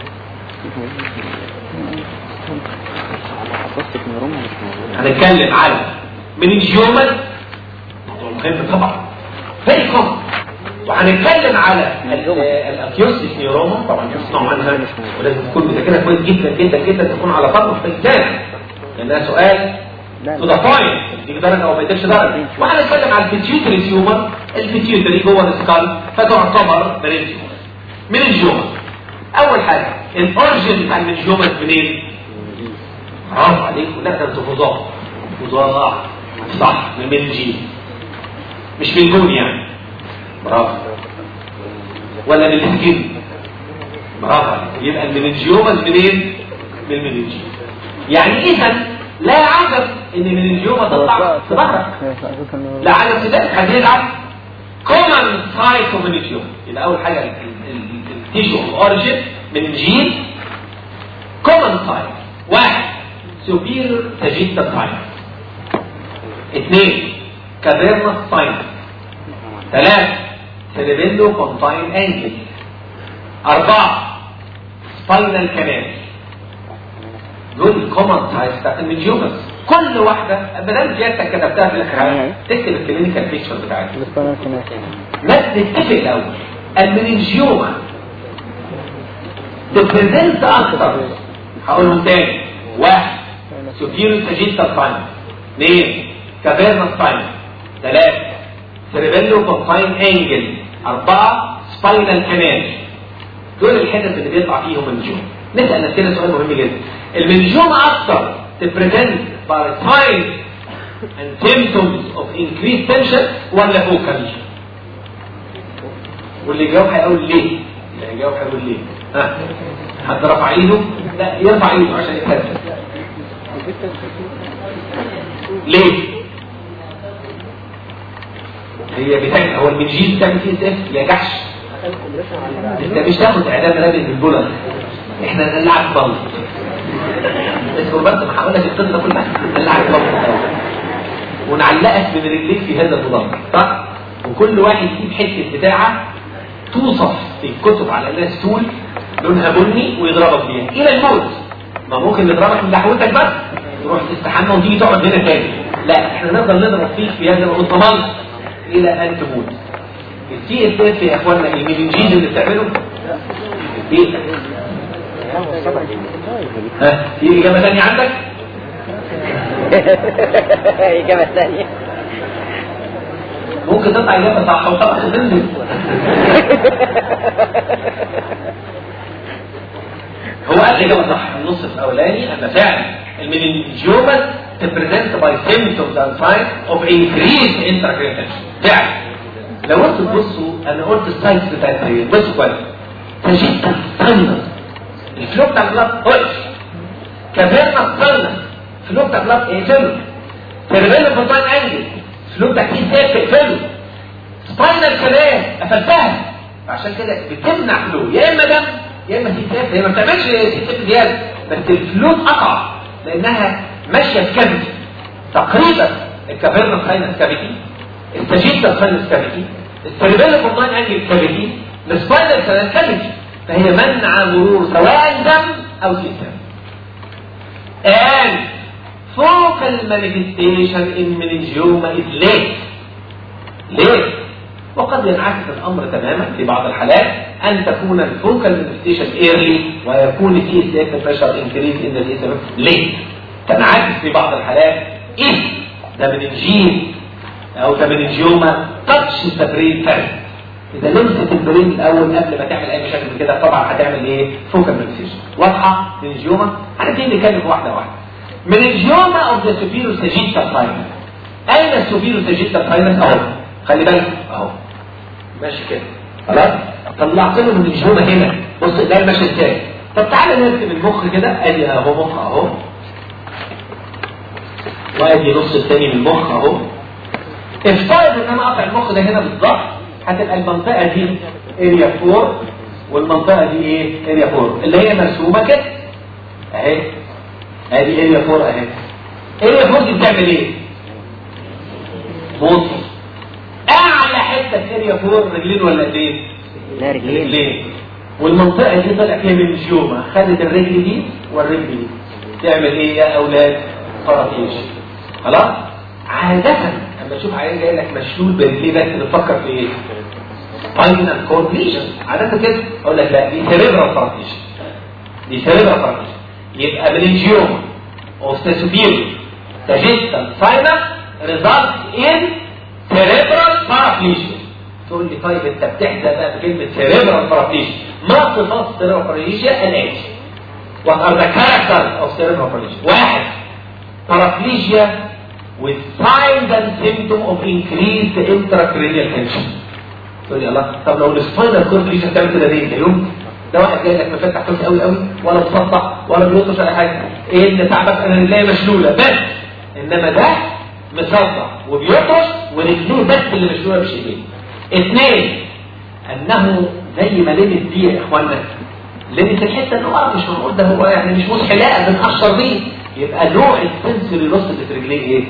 هنتكلم على مننجيوما، موضوع مهم طبعا فيري كومن، وهنتكلم على الاكيوستيك نيوروما، طبعا تسمعوا عنها ولازم تكون مذاكرها كويس جدا جدا جدا، تكون على قدر محتاج لانها سؤال تضافين يديك درجه او ما يديكش درجه. وهنتكلم على البيتيوتري تيومر، البيتيوتري جوه السكال فتعتبر مننجيوما. اول حاجه الاورجن بتاع المننجيوما منين؟ برافو عليكم، لا ده انتوا فظاع صح، من المننجين مش من الجون يعني، برافو، ولا من السكين، برافو عليكم. يبقى المننجيوما منين؟ من المننجين. يعني اذا لا عجب ان المننجيوما تطلع في ظهرك، لا عجب في ذلك. هنلعب كومن سايت اوف مننجيوما. يبقى اول حاجه التيشو اوف اوريجين مننجين كومن سايت. 1 سوبير ساجيتال ساينس، 2 كافيرنس ساينس، 3 سيريبيلو كونتاين انجل، 4 سباينال كانال. دول الكومن سايتس بتاعت المننجيوما. كل واحده بدل زيادتك كتبتها في الاخر تكتب الكلينيكال بيكتشر بتاعتها. لا نتفق الاول، المننجيوما تبريزنت اكتر، هقولهم تاني: 1 سوبيريور ساجيتال ساينس، 2 كافيرنس ساينس، 3 سيريبيلو كونتاين انجل، 4 سباينال كانال. دول الحتت اللي بيطلع فيهم المننجيوما. نسال نفسنا سؤال مهم جدا: المننجيوما اكتر تبريزنت باي ساينز and symptoms of increased tension ولا فوكال؟ واللي يجاوب هيقول ليه؟ ها؟ حد رفع ايده؟ لا يرفع ايده عشان يتهزم. ليه؟ هي بتاعت هو المنجيل بتعمل فيه ازاي؟ يا جحش انت مش تاخد اعدام رابط بالبولر، احنا نلعب بلط بس بس ما هقول لك القصه كلها. نلعب بلط ونعلقك من رجليك في هذا البلط، صح؟ وكل واحد يجيب حته بتاعه توصف في الكتب على انها ستول لونها بني ويضربك بيها الى الموت. ما ممكن نضربك من لحوتك بس تروح تستحمى وتيجي تقعد هنا تاني، لا احنا نفضل نضرب فيك في هذا الضمان الى ان تموت. السي اس اف يا اخوانا المننجيز اللي بتعمله ايه؟ ها في اجابه ثانيه عندك؟ اجابه ثانيه ممكن تطلع اجابه صح وطبعا تنزل. هو قال الاجابه صح النص الاولاني ان فعلا المننجيوما تبريزنت باي سيمبتومز اند ساينز اوف انكريز انتراكرينال تنشن. فعلا لو انتوا تبصوا انا قلت الساينس بتاعت ايه؟ بصوا كويس: ساجيتال ساينس الفلو بتاع البلاد قلش، كافيرنس ساينس الفلو بتاع البلاد اقفله، سيريبيلو كونتاين انجل الفلو بتاع كيس ده تقفله، سباينال كانال قفلتها. عشان كده بتمنع فلو يا اما دم يا اما سيتات. هي ما بتعملش سيتات زياده بس الفلو قطع لانها ماشيه في كافيتي تقريبا. الكافيرنس ساينس كافيتي، الساجيتال ساينس كافيتي، السيريبيلو كونتاين انجل كافيتي، السباينال كانال كافيتي. فهي منع مرور سواء دم او سيتات. and focal manifestation in meningioma is late. ليه؟ وقد ينعكس الامر تماما في بعض الحالات ان تكون الفوكال مانيفستيشن ايرلي ويكون فيه سيكل بريشر انكريز ان الاسم ليه؟ تنعكس في بعض الحالات ايه ده مننجين او ده مننجيوما تاتش ذا برين فيرست. اذا لمست البرين الاول قبل ما تعمل اي مشاكل من كده طبعا هتعمل ايه؟ فوكال مانيفستيشن. واضحه؟ مننجيوما هنبتدي نتكلم واحده واحده. مننجيوما اوف ذا سوبيرو ساجيتال ساينس. اين السوبيرو ساجيتال ساينس؟ اهو خلي بالك اهو ماشي كده خلاص. طلعت له مننجيوما هنا بص ده ماشي ازاي. طب تعالى نرسم المخ كده ادي اهو مخ اهو وادي نص الثاني من المخ اهو. افترض ان انا اقطع المخ ده هنا بالظبط هتبقى المنطقه دي اريا 4 والمنطقه دي ايه؟ اريا 4 اللي هي مرسومه كده اهي. ادي اريا 4 اهي. اريا 4 دي بتعمل ايه؟ بص اعلى حته في اريا 4 رجلين ولا ايدين؟ لا رجلين. والمنطقه دي طلع فيها مننجيوما خدت الرجل دي والرجل دي تعمل ايه يا اولاد؟ بارافيشن. خلاص؟ عادة لما تشوف عيان جاي لك مشلول برجليه بس بتفكر في ايه؟ سباينال كورد ليجن. عادة كده اقول لك لا دي سيريبرال بارافيشن. دي سيريبرال بارافيشن. يبقى مننجيوما اوستيسوبيريو ساجيتال ساينس ريزلت ان سيريبرال بارافيشن. تقول لي طيب انت بتحدى بقى بكلمه سيريبرال بارافيشن ما صفات السيريبرال بارافيشن؟ الاتي. What are the characters of cerebral paralysis? واحد paraplegia with signs and symptoms of increased intracranial tension. تقول لي الله طب لو السباينال كورد ليجن بتعمل كده ليه؟ لا يمكن. ده واحد جاي لك مفتح فلوس قوي قوي ولا مصدع ولا بيطرش اي حاجه. ايه اللي تعبك؟ انا رجلي مشلوله بس. انما ده مصدع وبيطرش ورجليه بس اللي مشلوله مش ايديه. اثنين انه زي ما لمس دي يا اخوانا لمس الحته اللي مش منقول ده هو يعني مش موس حلاقه بنقشر بيه. يبقى نوع السنسوري لوس اللي في رجليه ايه؟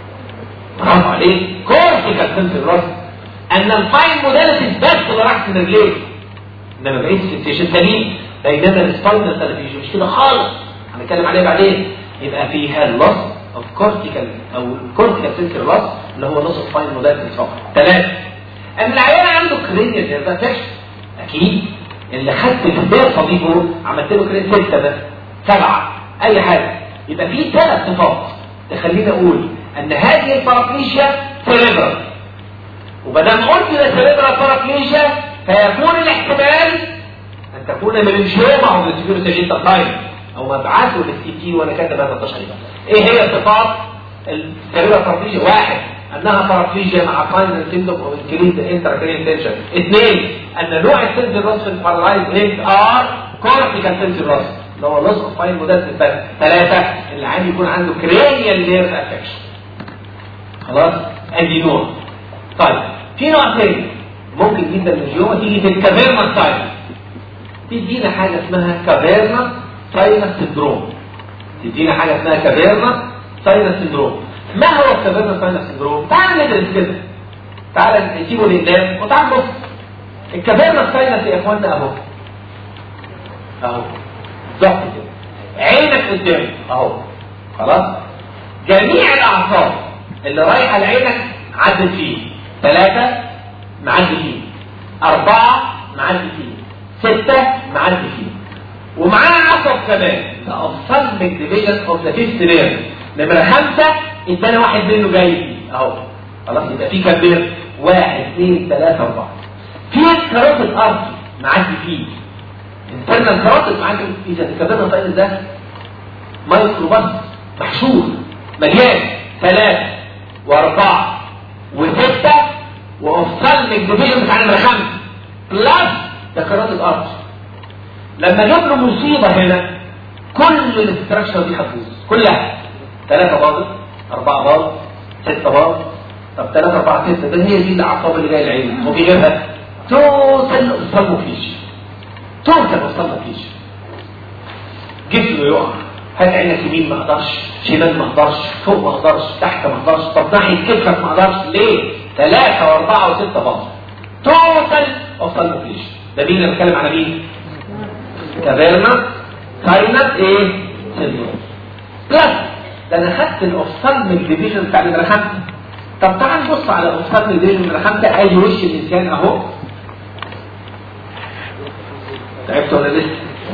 برافو عليك كورتيكال سنسوري لوس. ان الفاين موداليتيز بس اللي راحت من رجليه انما بقيه السنسيشن سليم. بينما السباينال تلفزيون مش كده خالص هنتكلم عليه بعدين. يبقى فيها اللوس اوف كورتيكال او كورتيكال سنسوري لوس اللي هو لوس اوف فاين موداليتيز فقط. ثلاثه ان العيان عنده كرينيال نيرف افكشن اكيد. اللي خدت البير صديقه عملت له كرينيال 6 بس 7 اي حاجه. يبقى في ثلاث صفات تخليني اقول ان هذه البارابليشيا سيريبرال. وبدام قلت ده سيريبرال بارابليشيا فيكون الاحتمال ان تكون مننجيوما او سوبيرو ساجيتال ساينس او مبعثه للسي تي وانا كاتب هذا التشريح. ايه هي صفات السيريبرال بارابليشيا؟ واحد انها بارابليشيا مع فاينل سيمبتوم اوف انكريز انتراكرينيال تنشن. اثنين ان نوع السنسوري لوس في البارالايز هيد ار كورتيكال سنسوري لوس اللي هو لوس اوف فاين موداليتيز. ثلاثه اللي عادي يكون عنده كرينيال نيرف افكشن. خلاص ادي نوع. طيب في نوع ثاني ممكن جدا النجيوما تيجي في الكافيرنا ساينس. تدينا حاجه اسمها كافيرنا ساينس سندروم. تدينا حاجه اسمها كافيرنا ساينس سندروم. ما هو الكافيرنا ساينس سندروم؟ تعال ندرس كده. تعال نسيبه لله وتعال بص. الكافيرنا ساينس يا اخوانا اهو اهو بالظبط كده. عينك قدامك اهو خلاص. جميع الاعصاب اللي رايحه لعينك عدت فيه. 3 معدي فيه. 4 معدي فيه. 6 معدي فيه. ومعاه عصب كمان الأوفثالميك ديفيجن اوف ذا فيفث نيرف. نمرة 5 ادانا واحد منه جاي فيه اهو خلاص. يبقى في كام نيرف؟ 1 2 3 4. في كاروتيد ارتري معدي فيه. انترنال كاروتيد معدي فيه. اذا الكافيرنا ساينس ده مايكرو بس محشور مليان 3 و4 و6 واوفثالميك ديفيجن بتاع نمرة 5 بلس ده كاروتيد ارتري. لما جاب له مصيبه هنا كل الاستراكشر دي هتبوظ كلها. 3 باظ 4 باظ 6 باظ. طب 3 4 6 ده هي دي الاعصاب اللي جايه العين وفي غيرها توتال اوفثالموفيش. توتال اوفثالموفيش. جسمه يقع. هات عينك يمين ما اقدرش، شمال ما اقدرش، فوق ما اقدرش، تحت ما اقدرش، طب ناحيه كتفك ما اقدرش. ليه؟ 3 و4 و6 باظ. توتال اوفثالموفيش. ده مين اللي بتكلم على مين؟ كافيرنا ساينس ايه؟ سندروم. بلس ده انا خدت الاوفثالميك ديفيجن بتاع نمره 5. طب تعال نبص على الاوفثالميك ديفيجن نمره 5. ادي وش الانسان اهو. تعبت ولا لسه؟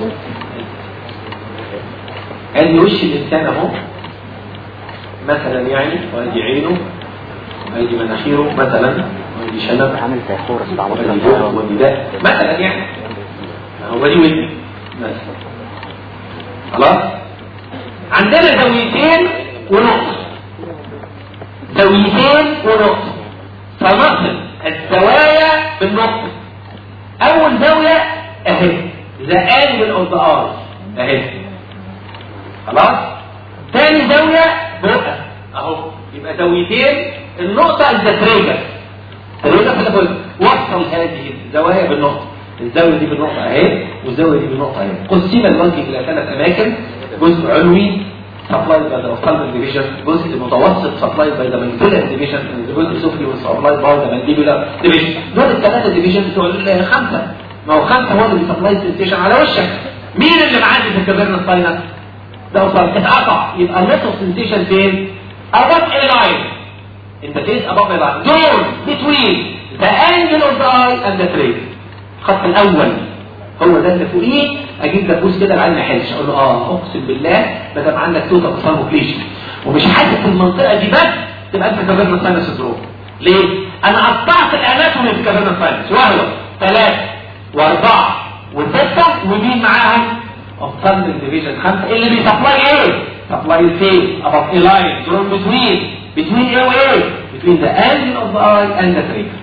ادي وش الانسان اهو مثلا يعني، وادي عينه وادي مناخيره مثلا، وادي شنب عامل زي خورس بعض وادي ده مثلا يعني، هو دي ودني مثلا. خلاص. عندنا زاويتين ونقطة، زاويتين ونقطة، فنصل الزوايا بالنقطة. أول زاوية أهي the angle of the eye أهي، خلاص. ثاني زاوية بقى أهو، يبقى زاويتين. النقطة الزتريجة تريجة في الأول، وصل هذه الزوايا بالنقطة. الزاوية دي بالنقطة أهي، والزاوية دي بالنقطة أهي. قسم المنطق إلى 3 أماكن: جزء علوي سبلايد باي ذا اوفثالميك ديفيجن، جزء متوسط سبلايد باي ذا مانديبولار ديفيجن، الجزء السفلي والسبلايد باي ذا مانديبولار ديفيجن. دول الثلاثة ديفيجن بتوع ال5. ما هو 5 هو اللي بيسبلاي سنسيشن على وشك. مين اللي معدي في الكافيرنس ساينس؟ ده وصل اتقطع، يبقى النت اوف سنسيشن فين؟ above a line. in the face above a line. zone between the angle of the eye and the trace. الخط الاول هو ده اللي فوقيه. اجيب دبوس كده العين ما يحلش، اقول له اقسم بالله ما دام عندك توتال اوفثالموكليشن ومش حاسس المنطقه دي بس، تبقى انت كافيرنس ساينس سندروم. ليه؟ انا قطعت الاناتومي في الكافيرنس ساينس، وهو 3 و4 و6، ومين معاهم؟ اوفثالميك ديفيجن 5 اللي بيسبلاي ايه؟ سبلاي الفيس above a line drawn between ايه وايه؟ between the angle of the eye and the trace.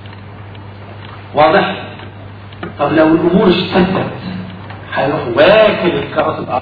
واضح؟ طب لو الامور اشتدت هيروح واكل الكرات الارض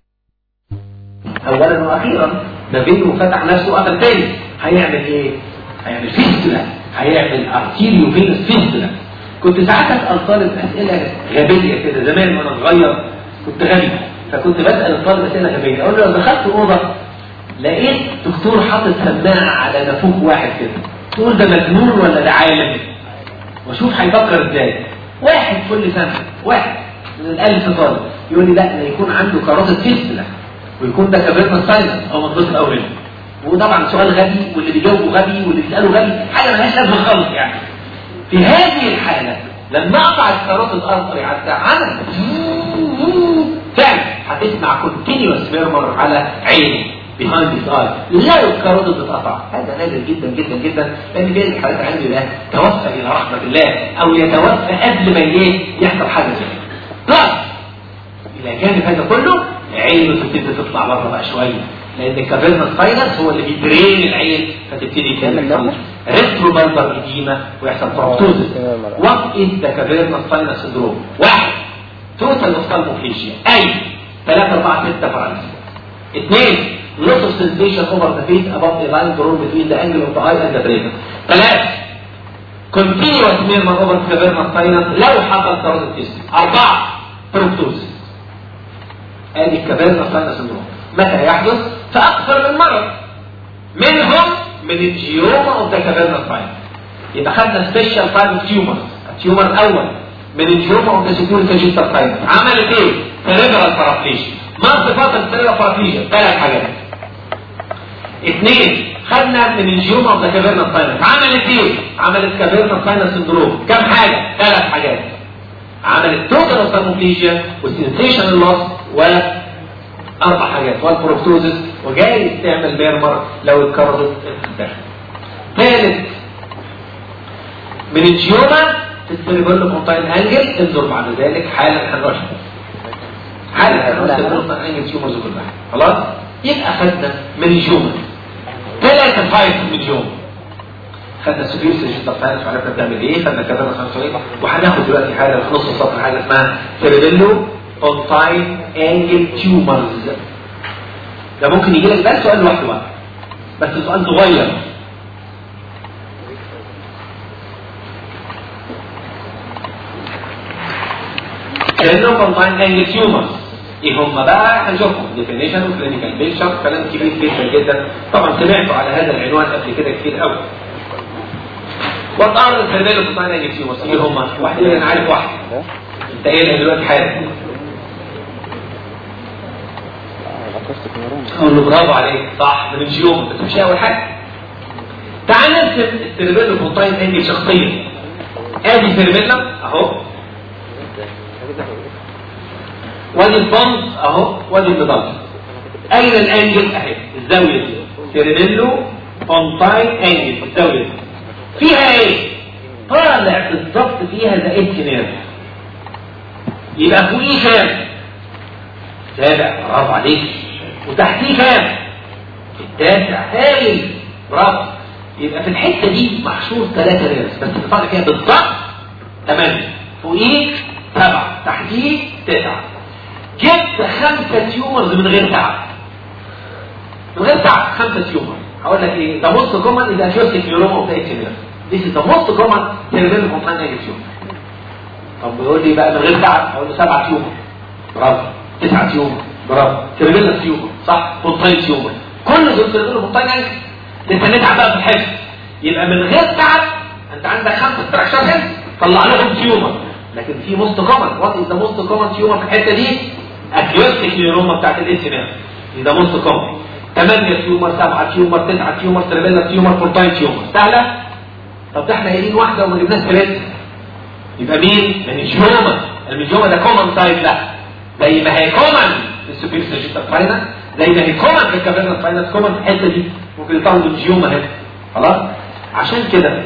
اولا واخيرا، ما بينه وفتح نفسه وقفل تاني. هيعمل ايه؟ هيعمل فيستولا، هيعمل ارتيريو فينس فيستولا. كنت ساعات اسال طالب اسئله غبيه كده زمان وانا صغير، كنت غبي، فكنت بسال الطالب اسئله غبيه. اقول له لو دخلت اوضه لقيت دكتور حاطط سماعه على نافوخ واحد كده، تقول ده مجنون ولا ده عالم؟ واشوف هيفكر ازاي. واحد كل سنه، واحد من ال1000 طالب يقول لي لا ده يكون عنده كراسة فيستولا ويكون ده كافيرنس ساينس او مضغوط الاورين. وطبعا سؤال غبي، واللي بيجاوبه غبي، واللي بيساله غبي، حاجه مالهاش لازمه خالص يعني. في هذه الحاله لما اقطع الكراسة الارضي على العمل فعلا هتسمع كونتينيوس ميرمر على عينه behind his eye. لو الكراسة بتتقطع، هذا نادر جدا جدا جدا، لان بين الحالات عندي ده توفى الى رحمه الله او يتوفى قبل ما يحصل حاجه زي كده. بلس الى جانب هذا كله عينه تبتدي تطلع بره بقى شويه، لان الكافيرنس ساينس هو اللي بيدرين العين، فتبتدي تعمل ريترو بالبر اديما ويحصل بروبتوزيس. وات از ذا كافيرنس ساينس سندروم؟ 1 توتال اوفثالموكليشيا، اي 3 4 6 فرنسا. 2 loss of sensation over the face above the line drawn between the angle of the eye and the tragus. 3 continuous murmur over the cavernous sinus لو حصل كراسة فيستولا. 4 بروبتوزيس. ادي الكافيرنس ساينس سندروم. متى يحدث؟ في اكثر من مرض، منهم من الجيوما اوف ذا كافيرنس ساينس. يبقى خدنا سبيشال تايب تيومر. التيومر الاول من الجيوما اوف ذا سيكوريتي جيستر ساينس عملت ايه؟ سيريبرال بارابليجيا. ما صفات السيريبرال بارابليجيا؟ 3 حاجات. 2 خدنا من الجيوما اوف ذا كافيرنس ساينس عملت ايه؟ عملت كافيرنس ساينس سندروم. كم حاجه؟ 3 حاجات. عملت توتال اوفثالموكليشيا والسنسيشن لوس و4 حاجات والبروبتوزيس، وجاي تعمل ميرمر لو اتكررت الدخل. 3 من الجيوما في السيريبرال كونتاين انجل. انظر بعد ذلك حالا هنروح حالا السيريبرال انجل تيومرز كلها. خلاص يبقى خدنا من الجيوما 3 5 من الجيوما. خدنا سوبير سيجيتال ساينس وعرفنا بتعمل ايه، خدنا كذا ساينس، وهناخد دلوقتي حاجه في نص السطر حاجه اسمها سيريبيلو كونتاين انجل تيومرز. ده ممكن يجي لك بس سؤال لوحده بقى، بس سؤال صغير. سيريبيلو كونتاين انجل تيومرز ايه هم بقى؟ هنشوفهم ديفينيشن وكلينيكال بيكتشر، كلام كبير جدا جدا طبعا سمعتوا على هذا العنوان قبل كده كتير قوي. وات ار السيريبيلو كونتاين انجل تيومرز؟ ايه هم؟ واحد انا عارف واحد، انت قايلها دلوقتي حالا. اقول له برافو عليك صح ده منجيوما بس مش اول حاجه. تعال نرسم السيربيلو بونتاين انجل شخصيا. ادي سيربيلا اهو، وادي البونز اهو، وادي الميدال. اين الانجل؟ اهي الزاويه دي سيربيلو بونتاين انجل الزاويه دي فيها ايه؟ طالع بالظبط فيها ذا اتش نيرف. يبقى فوقيه كام؟ سابع برافو عليك. وتحتيه كام؟ التاسع. هايل برافو. يبقى في الحته دي محشور 3 نيرف بس طالع فيها بالظبط 8. فوقيه 7، تحتيه 9. جبت 5 تيومرز من غير تعب. من غير تعب 5 تيومر. هقول لك ايه؟ ده موست كومن اذا اكيوستيك نيوروما اوف ذا اتش نيرف. This is the most common cerebral contaminated tumor. طب بيقول لي بقى من غير تعب، هقول له 7 تيومر برافو، 9 تيومر برافو، cerebral تيومر صح، كونتاين تيومر، كل دول cerebral كونتاين. انت نتعب بقى في الحفظ. يبقى من غير تعب انت عندك 5 ستراكشر هنا طلع لهم تيومر. لكن في موست كومن، وات از ذا موست كومن تيومر في الحته دي؟ اكيوستيك نيوروما بتاعت الاتش نيرف. ده موست كومن. 8 تيومر، 7 تيومر، 9 تيومر، cerebral تيومر، كونتاين تيومر. سهله؟ طب ده احنا قايلين واحده وما جبناش 3. يبقى مين؟ المنجيوما. المنجيوما ده كومن سايد. لا زي ما هي كومن في السوبير سيجيتال فاينس، زي ما هي كومن في الكافيرنال فاينس، كومن في الحته دي ممكن يطلع منجيوما هنا. خلاص؟ عشان كده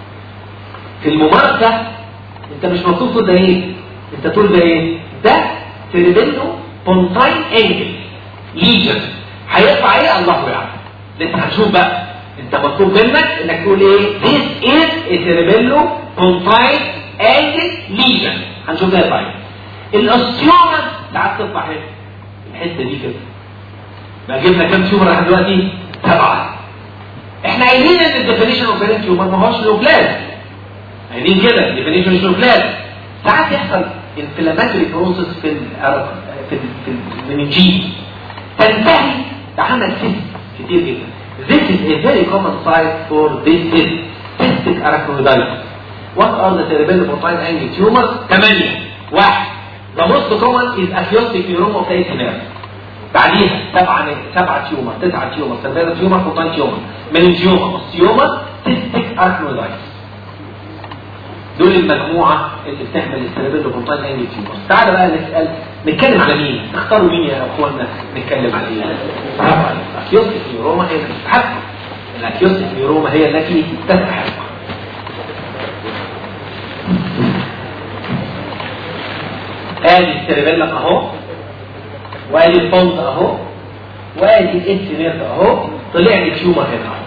في الممارسه انت مش مطلوب تقول ده ايه؟ انت تقول ده ايه؟ ده سيربيلو بونتاين انجل ليجن. هيطلع ايه؟ الله يعلم. لسه هنشوف بقى. انت مطلوب منك انك تقول ايه؟ This is a cerebello pontine angle lesion. هنشوف ده طيب. الاستيوما ساعات تطلع هنا الحته دي كده. بقى جبنا كام تيومر لحد دلوقتي؟ 7. احنا قايلين ان الديفينيشن اوف برين تيومر ما هوش نيوبلاز. قايلين كده الديفينيشن مش نيوبلاز. ساعات يحصل انفلاماتوري بروسيس في المننجيز تنتهي بعمل سيست كتير جدا. This is a very common site for this cystic arachnoiditis. What are the cerebellar pontine angle tumors? 8. 1. The most common is acute neuroma of the nerve. بعديها 7 تيومر، 9 تيومر، cerebellar تيومر، pontine تيومر، meningioma، osteoma، cystic arachnoiditis. دول المجموعة اللي بتحمل السيربيلو بونتاين انجل تيومر. تعالى بقى نسأل، نتكلم على مين؟ تختاروا مين يا اخوانا نتكلم على ايه؟ طبعا الاكيوستيك نيوروما هي اللي تستحق. الاكيوستيك نيوروما هي التي تستحق. ادي السيربيلم اهو، وادي البونت اهو، وادي الاتش نيرف اهو، طلع لي تيومر هنا اهو.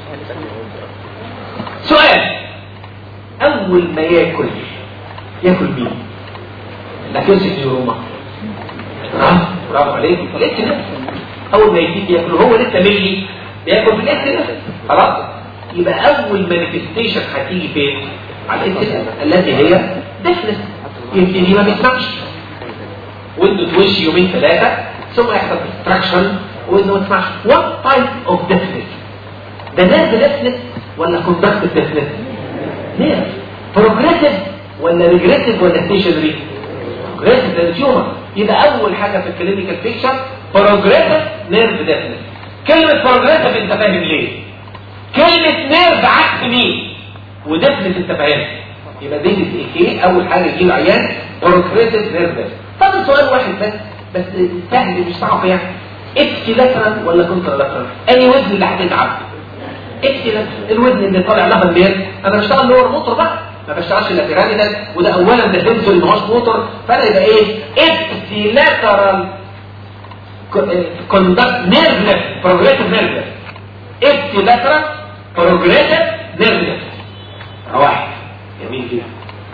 سؤال، اول ما ياكل مين؟ الاكيوستيك نيوروما. برافو عليك. الاتش نيرف اول ما يجي ياكل هو لسه ملي بياكل في الاتش نيرف. خلاص؟ يبقى اول مانيفستيشن هتيجي فين؟ على الاتش نيرف التي هي ديفنس. يمكن ما بيسمعش وانه توش يومين 3 ثم يحصل ديستراكشن وانه ما يسمعش. وات تايب اوف ديفنس؟ ده نيرف ديفنس ولا كوندكتيف ديفنس؟ نيرف بروجريسيف ولا ريجريسيف ولا ستيشنري؟ بروجريسيف للتيومر. يبقى اول حاجه في الكلينيكال بيكتشر بروجريسيف نيرف ديفنس. كلمه بروجريسيف انت فاهم ليه؟ كلمه نيرف عكس مين؟ وديفنس انت فاهم. يبقى دي ايه؟ اول حاجه يجيب عيان بروجريسيف نيرف ديفنس. طب السؤال واحد بس سهل مش صعب يعني. اكسيلاترال ولا كونترالاترال؟ اي وزن اللي هتتعب؟ اكسيلاترال. الوزن اللي طالع لها النير. انا بشتغل لور موتور بقى، ما بشتغلش لاترالي، وده اولا ده سنسوري ما هوش موتور. فانا يبقى ايه؟ اكسيلاترال كوندكت نيرف بروجريسيف نيرف. اكسيلاترال بروجريسيف نيرف. واحد جميل جدا.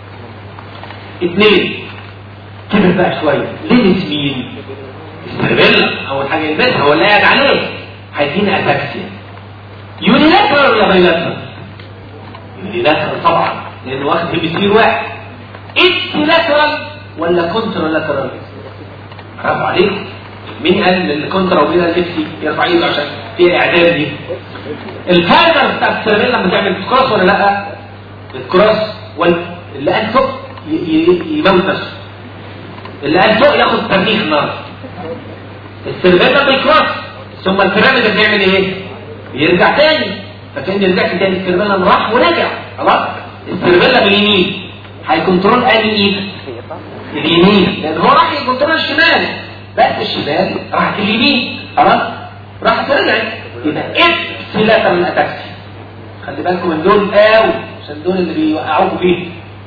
2 كبر بقى شويه. ليميت مين؟ السيربيلا. اول حاجه يلبسها ولا قاعد عليه هيدينا اتاكسيا. يونيلاترال ولا بايلاترال؟ يونيلاترال طبعا لانه واخد هيمسفير واحد. اكسيلاترال ولا كونترالاترال؟ برافو عليك. مين قال الكونترا ومين الاكسي؟ يرفع ايده عشان في اعداد دي. الفايبر بتاع السيربيلا لما تعمل كروس ولا لا؟ الكروس اللي قال فوق يموت نفسه، اللي قال فوق ياخد ترميخ نار. السيربيلا بالكروس ثم البيراميد بيعمل ايه؟ بيرجع تاني. فكان يرجع تاني السيربيلم راح ورجع خلاص. السيربيلم اليمين هيكونترول انهي ايد؟ اليمين، لان هو راح يكونترول الشمال، بقت الشمال راحت اليمين خلاص، راحت ورجعت. يبقى ابسيلاتر من اتاكسي. خلي بالكم من دول قوي عشان دول اللي بيوقعوكوا فيه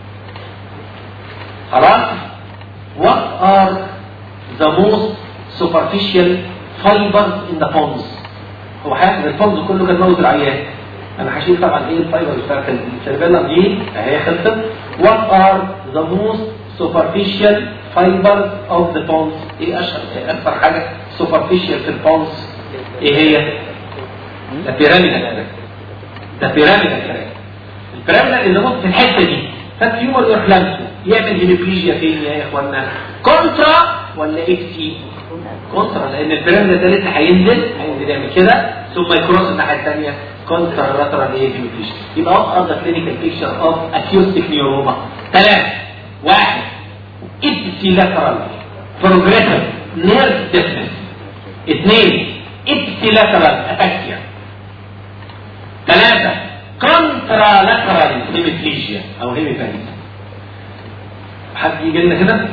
خلاص. What are the most superficial fibers in the pons؟ هو هياخد البونز كله كان موت العيان. انا هشيل طبعا ايه الفايبرز بتاعت السيربيلم دي اهي خلصت. What are the most superficial fibers of the pons؟ ايه اشهر اكثر حاجه superficial في البونز؟ ايه هي؟ ده بيراميدال. ده بيراميدال كلام. البيراميدال اللي موجود في الحته دي فالتيومر يروح لمسه يعمل هيميبليجيا فين يا اخوانا؟ كونترا ولا اكسي؟ كونترا، لان البيراميدال ده لسه هينزل يعمل كده ثم يكروس الناحيه الثانيه كونترا لاترال هيميبليجيا. يبقى وات ذا كلينيكال بيكتشر اوف اكيوستيك نيوروما؟ 3 1 ابسيلاترال بروجريسيف نيرف ديفنس. 2 ابسيلاترال اتاكسيا. 3 كونترا لاترال هيميبليجيا او هيميبليجيا. حد يجي لنا كده؟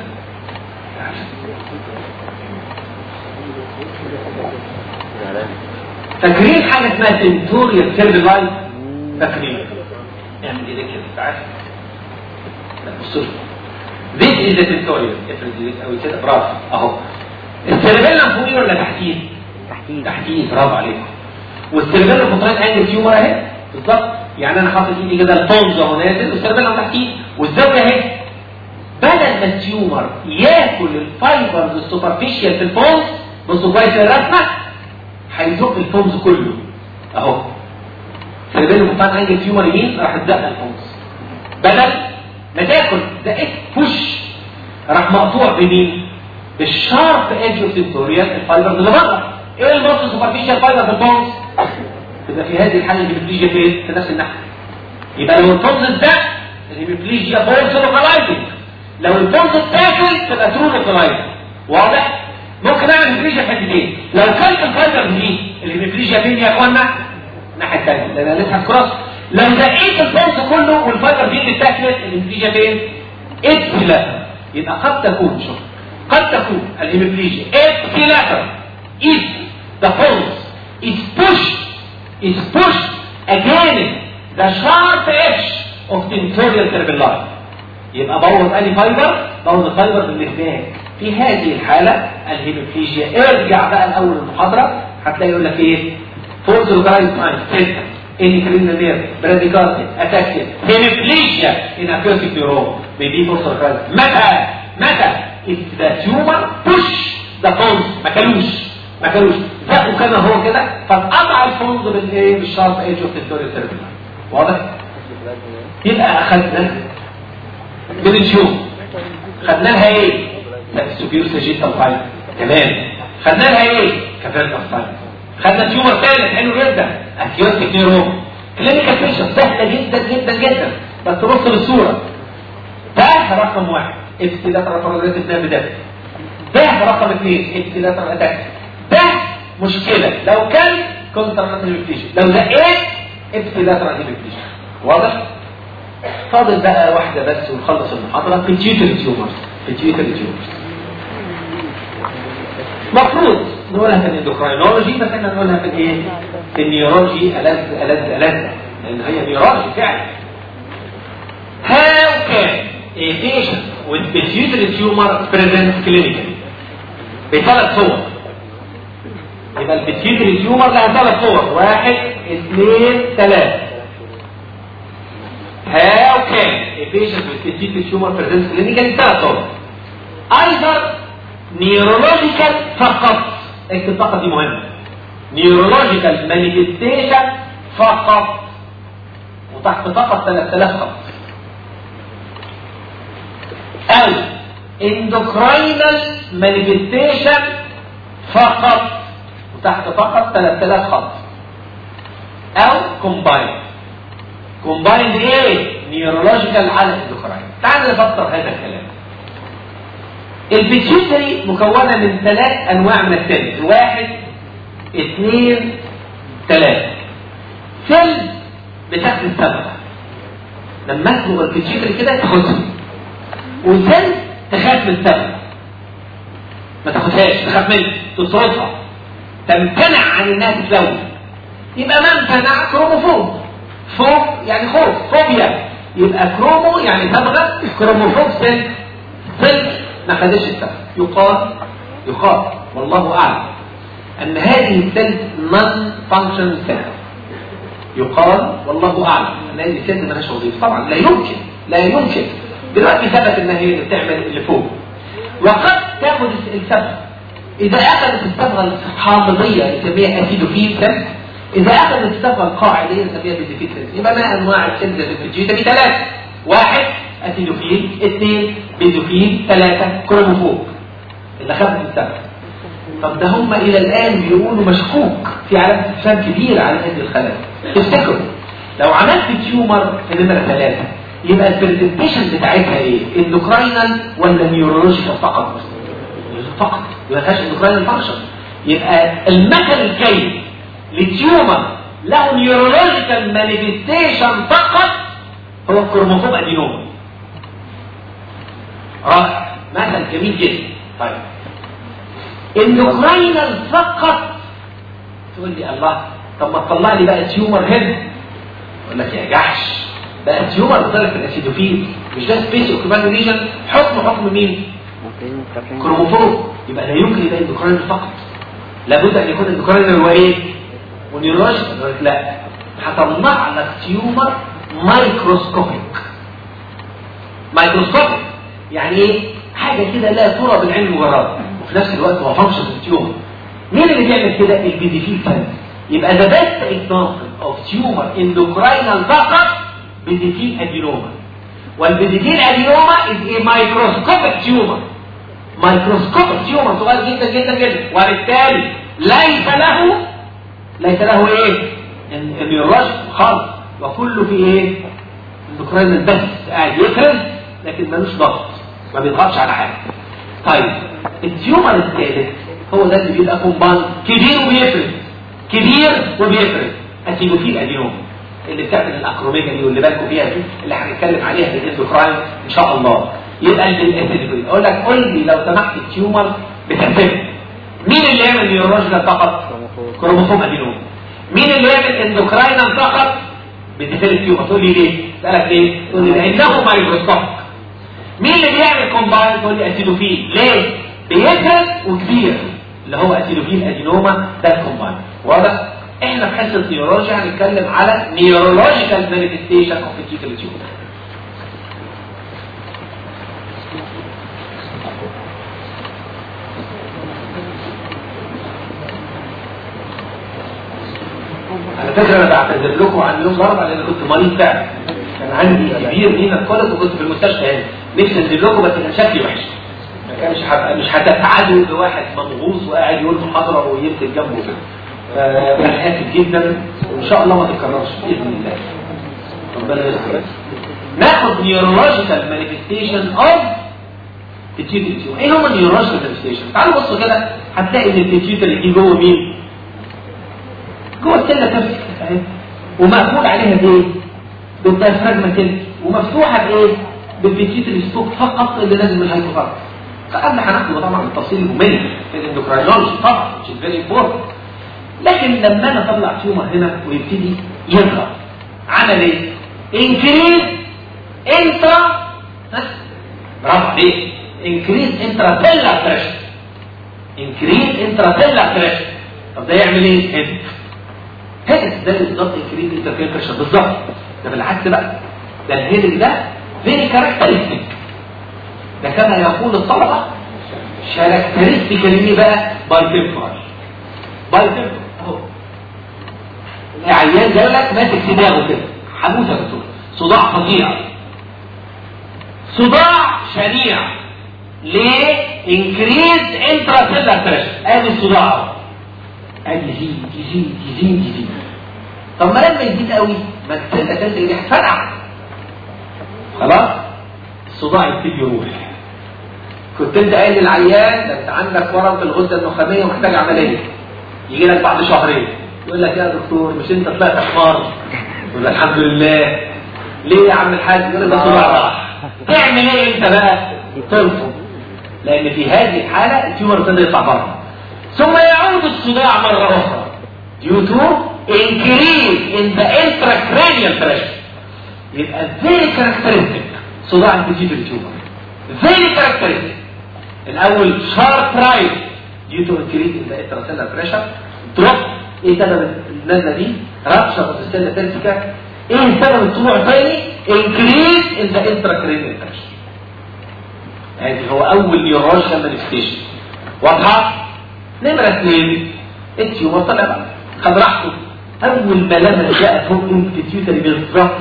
فاكرين حاجه اسمها سنتوريال سيربيلاي؟ فاكرين؟ اعمل ايدك كده تعال. لا بصوا This is the سنتوريال. افرد ايدك قوي كده برافو اهو. السيربيلم فوقيه ولا تحتيه؟ تحتيه برافو عليكم. والسيربيلم كونتراكت انجل تيومر اهي بالظبط. يعني انا حاطط ايدي كده البونز اهو نازل والسيربيلم تحتيه والزاويه اهي. بدل ما التيومر ياكل الفايبرز السوبرفيشال في البونز، بصوا كويس الرسمه، هيزق البونز كله اهو. السيربيلم كونتراكت انجل تيومر يمين راح تزق البونز. بدل ما تاكل زقت بوش راح مقطوع بمين؟ بالشارب ايدج اوف سنتوريال الفايبرز اللي بره. ايه الموست سوبرفيشال فايبر في البونز؟ تبقى في هذه الحاله الهيميبليجيا فين؟ في نفس الناحيه. يبقى لو البونز اتزق الهيميبليجيا بونز لوكالايزنج، لو البونز اتاكل تبقى ترو لوكالايزنج. واضح؟ ممكن اعمل هيميبليجيا في حتتين. لو كانت الفايبر دي الهيميبليجيا فين يا اخوانا؟ الناحيه الثانيه لان انا لسه هكراس. لو زقيت البونز كله والفايبر دي اللي اتاكلت الهيميبليجيا فين؟ ابسيلاتر. يبقى قد تكون شوف قد تكون الهيميبليجيا ابسيلاتر if the pulse is pushed against the sharp edge of tentorial cerebelli. يبقى بوظ اني فايبر؟ بوظ الفايبر بالمثال. في هذه الحالة الهيميبليجيا ارجع بقى الاول المحاضرة هتلاقي يقول لك ايه؟ فورز لوكالايز مايند ستة انكرينا نير براديكارتي اتاكسيا هيميبليجيا ان اكيوتيك نيورون بيدي فورز لوكالايز. متى if the tumor push the pulse ما كانوش زقوا كما هو كده فاتقطع الفونز بالايه؟ بالشارب ايدج اوف التوريال سيربيلم. واضح؟ يبقى اخذنا من التيوم خدنا لها ايه؟ السوبيور سيجيتال فايل. تمام. خدنا لها ايه؟ كافيرتال فايل. خدنا تيومر ثالث حلو جدا اكيوتيك نيورون. كلينيكال بيكتشر سهله جدا جدا جدا بس تبص للصوره. ده رقم 1 ابتداء بروجريسيف نيرف ديث. ده رقم 2 ابتداء اتاك. ده مشكلة لو كان كونترا هيميبليجيا، لو زقيت ابسيلاترال هيميبليجيا. واضح؟ فاضل بقى واحدة بس ونخلص المحاضرة. بيتيوتري تيومرز. مفروض نقولها في الاندوكراينولوجي بس احنا نقولها في الايه؟ في النيورولوجي ألذ لان هي نيورولوجي فعلا. How can a patient with pituitary tumor present clinically؟ بثلاث صور. يبقى البيتيوتري تيومر لها 3 صور 1 2 3. How can a patient with pituitary tumor present clinically؟ 3 صور. either neurological فقط. اكتب فقط دي مهمة. neurological manifestation فقط وتحت فقط 3000 خط. أو endocrinal manifestation فقط تحت فقط 3000 خط. او كومبايند ايه؟ نيورولوجيكال على اندوكراين. تعال نفسر هذا الكلام. البيتيوتري مكونه من 3 انواع من السيلز. 1 2 3 سيل بتاخد الصبغه لما تدخل البيتيوتري كده تاخدها، وسيل تخاف من الصبغه ما تاخدهاش، تخاف منها، تصرفها، تمتنع عن انها تتلون. يبقى ما امتنع كروموفوب، فوب يعني خوف، فوبيا، يبقى كرومو يعني صبغه، كروموفوب سيل ما خدش الصبغه. يقال والله اعلم ان هذه السيل نون فانكشن سيل. يقال والله اعلم ان هذه السيل مالهاش وظيفه. طبعا لا يمكن دلوقتي ثبت ان هي اللي بتعمل اللي فوق، وقد تاخد الصبغه. اذا اخذت الصبغه الحامضيه نسميها اسيدوفيل سيل، اذا اخذت الصبغه القاعديه نسميها بيزوفيل سيل. يبقى ما انواع السيلز اللي في البيتيوتري 3: 1 اسيدوفيل، 2 بيزوفيل، 3 كروموفوب اللي خدت الصبغه. طب ده هم الى الان بيقولوا مشكوك في علامه استفهام كبيره على هذه الخلايا. تفتكروا لو عملت تيومر في نمره 3 يبقى البرزنتيشن بتاعتها ايه؟ اندوكراينال ولا نيورولوجيكال فقط؟ فقط، ما فيهاش اندوكراينال فانكشن. يبقى المثل الجيد لتيومر له نيورولوجيكال مانيفستيشن فقط هو الكروموسوم ادينوما. رائع، مثل جميل جدا. طيب اندوكراينال فقط، تقول لي الله طب ما تطلع لي بقى تيومر هنا. اقول لك يا جحش، بقى تيومر بطريقه الاسيدوفيل، مش ده سبيس اوكيبانو ريجن، حكم مين؟ كروموفوب. يبقى لا يمكن يبقى اندوكراينال فقط، لابد ان يكون اندوكراينال وايه؟ ونيورولوجيكال. لا، هطلع لك تيومر مايكروسكوبيك. يعني ايه؟ حاجه كده لا ترى بالعين المجرد، وفي نفس الوقت هو فانكشن التيومر. مين اللي بيعمل كده؟ البيزوفيل سيل. يبقى ذا بيست اكزامبل اوف تيومر اندوكراينال فقط بيزوفيل ادينوما. والبيزوفيل ادينوما از ايه؟ مايكروسكوبيك تيومر. صغير جدا جدا جدا، وبالتالي ليس له ايه؟ النيورولوجيك خالص، وكله في ايه؟ اندوكراينال بس، قاعد يفرز لكن ملوش ضغط، ما بيضغطش على حاجه. طيب التيومر الثالث هو ده اللي بيبقى كومباوند كبير وبيفرز اسيدوفيل ادينوما، اللي بتعمل الاكروميجالي واللي بالكم فيها دي اللي هنتكلم عليها في الاندوكراين ان شاء الله. يبقى الاسيدوفيل اقول لك قول لي لو سمحت التيومر بتحسب مين اللي يعمل نيورولوجيكال فقط؟ كروموسوم ادينوما. مين اللي يعمل اندوكراينال فقط؟ بتفرق التيومر. تقول لي ليه؟ اسالك ليه؟ تقول لي لانه مايكروسكوبيك. مين اللي بيعمل كومباوند؟ تقول لي اسيدوفيل. ليه؟ بيفرز وكبير، اللي هو اسيدوفيل ادينوما ده الكومباوند. واضح؟ احنا في حصه نيورولوجيا هنتكلم على نيورولوجيكال مانيفستيشن اوف بيتيوتري تيومر. على فكره انا بعتذر لكم عن يوم الاربعاء لان كنت مريض فعلا، كان عندي كبير هنا الكولد وكنت في المستشفى هنا. نفسي انزل لكم بس كان شكلي وحش، ما كانش مش هتتعادوا بواحد مضغوط وقاعد يقول محاضره ويمسك جنبه كده. فانا اسف جدا، وان شاء الله ما تتكررش باذن الله. ربنا يستر. ناخد نيورولوجيكال مانيفستيشن اوف بيتيوتري تيومر. ايه هم النيورولوجيكال مانيفستيشن؟ تعالوا بصوا كده هتلاقي ان البيتيوتري دي جوه مين؟ جوه السله كبسه اهي، ومقفول عليها بايه؟ بالدايفراجما كده، ومفتوحه بايه؟ بالبيتيوتري ستوك فقط اللي لازم من الهايبوثالاموس. فقبل هناخد طبعا التفصيل الممل في الاندوكراينولوجي طبعا which is very important. لكن لما انا اطلع تيومر هنا ويبتدي يضغط، عمل ايه؟ انكريز انترا، برافو عليك، انكريز انتراسيلر بريشر. طب ده يعمل ايه؟ هيدك ده بالظبط انكريز انتراسيلر بريشر بالظبط. ده بالعكس بقى، ده الهيدك ده فيري كاركترستيك، ده كما يقول الطلبه كاركترستيكالي بقى بايتمبر اهو. العيان جاي لك ماسك دماغه كده حموسه بتقول صداع فظيع، صداع شنيع. ليه؟ انكريز انتراسيلر بريشر. ادي الصداع ادي يزيد. طب ما لما يزيد قوي ما السله تنزل دي هتفرقع، خلاص الصداع يبتدي يروح. كنت انت قايل للعيان ده انت عندك ورم في الغده النخاميه ومحتاج عمليه، يجي لك بعد شهرين يقول لك يا دكتور مش انت طلعت حمار؟ يقول لك الحمد لله. ليه يا عم الحاج؟ يقول لك ده صداع راح. تعمل ايه انت بقى؟ ترفض، لان في هذه الحاله التيومر ابتدى يطلع بره. ثم يعود الصداع مره اخرى due to increase in the intracranial pressure. يبقى very characteristic صداع البيتيوتري تيومر. very characteristic. الاول sharp rise due to increase in the intracellular pressure. drop. ايه سبب النزله دي؟ rupture of the cell tensika. ايه سبب الطلوع الثاني؟ increase in the intracranial pressure. هذه هو اول نيورولوجيكال مانيفستيشن. واضحه؟ نمره 2 التيومر طلع بقى خد راحته. اول ما لمس جاء فوق البيتيوتري بالظبط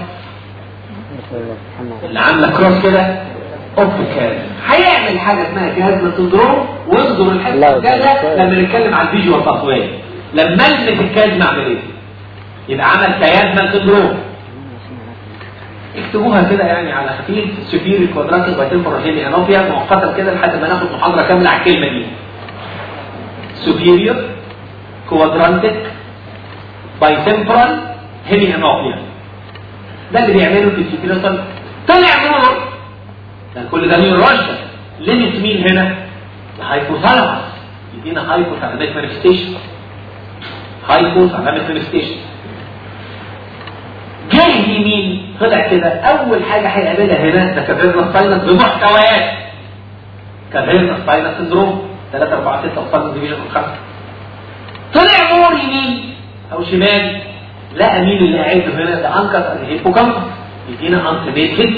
اللي عامله كروس كده اوبتيكال هيعمل حاجه اسمها كازما سندروم. وانظر الحته الجايه لما نتكلم عن الفيجوال تطوير. لما المس الكازما اعمل ايه؟ يبقى عمل كازما سندروم. اكتبوها كده يعني على خفيف. سوبيريور كوادراتيك بايتمبورال هيمي انوبيا مؤقتا كده لحد ما ناخد محاضره كامله على الكلمه دي. سوبيريور كوادراتيك بايتمبورال هيمي انوبيا ده اللي بيعمله في السيكلوسال. طلع نور ده كل ده نيورولوجيا. ليميت مين هنا؟ الهايبوثالاموس. يدينا هايبوثالاميك مانيفستيشن. هايبوثالاميك مانيفستيشن. جاي مين؟ طلع كده اول حاجه هيقابلها هنا ده كافيرنس ساينس بمحتويات كافيرنس ساينس سندروم 3 4 6 وصلنا ديفيجن 5. طلع نور يمين او شمال لقى مين اللي قاعد هنا؟ ده انكس الهيبوكامبس. يدينا انتيميتد.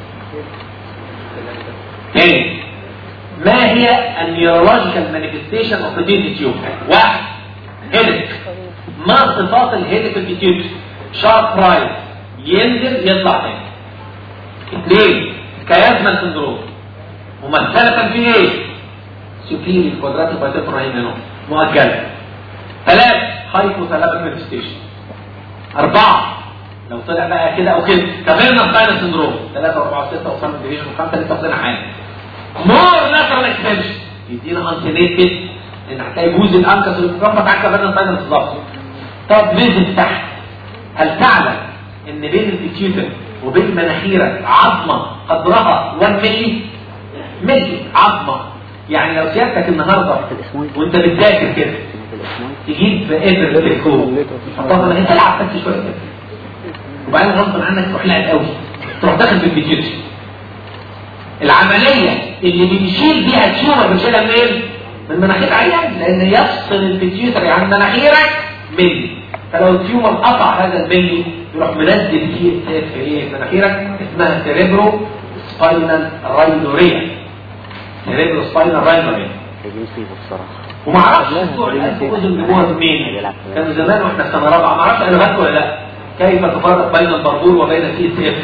تاني ما هي النيورولوجيكال مانيفستيشن اوف ذا تيومر؟ 1 هيدك. ما صفات الهيدك في التيومر؟ شارب رايز ينزل يطلع تاني. 2 كيازما سندروم ممثلة في ايه؟ سوبيريور كوادراتيك بايتمبورال هيمي انوبيا مؤجلة. 3 هايبوثالاميك مانيفستيشن. 4 لو طلع بقى كده او كده كافيرنس ساينس سندروم 3 4 6 وصلنا ديفيجن 5 لسه طلع حاجه. مور لاترال اكستنشن يدينا انتينيتد ان هتلاقي جوز الانكس اللي بتربط على كافيرنس ساينس بالظبط. طب نزل تحت. هل تعلم ان بين البيتيوتري وبين مناخيرك عظمه قدرها 1 ملي عظمه؟ يعني لو سيادتك النهارده وانت بتذاكر كده تجيب ابر التليفون تحطها انت تلعب بس شويه كده وبعدين غصب عنك تروح لعب قوي تروح داخل في البيتيوتري. العمليه اللي بنشيل بيها التيومر بنشيلها منين؟ من مناخير عيان، لان يفصل البيتيوتري عن مناخيرك ملي. فلو التيومر قطع هذا الملي يروح منزل فيه في مناخيرك اسمها سيريبرو سباينال راينوريا. سيريبرو سباينال راينوريا. وما اعرفش بتوع الانف واذن جوه مين كانوا زمان واحنا في سنه رابعه. ما اعرفش قالوا ولا لا كيف تفرق بين البربور وبين السي اف.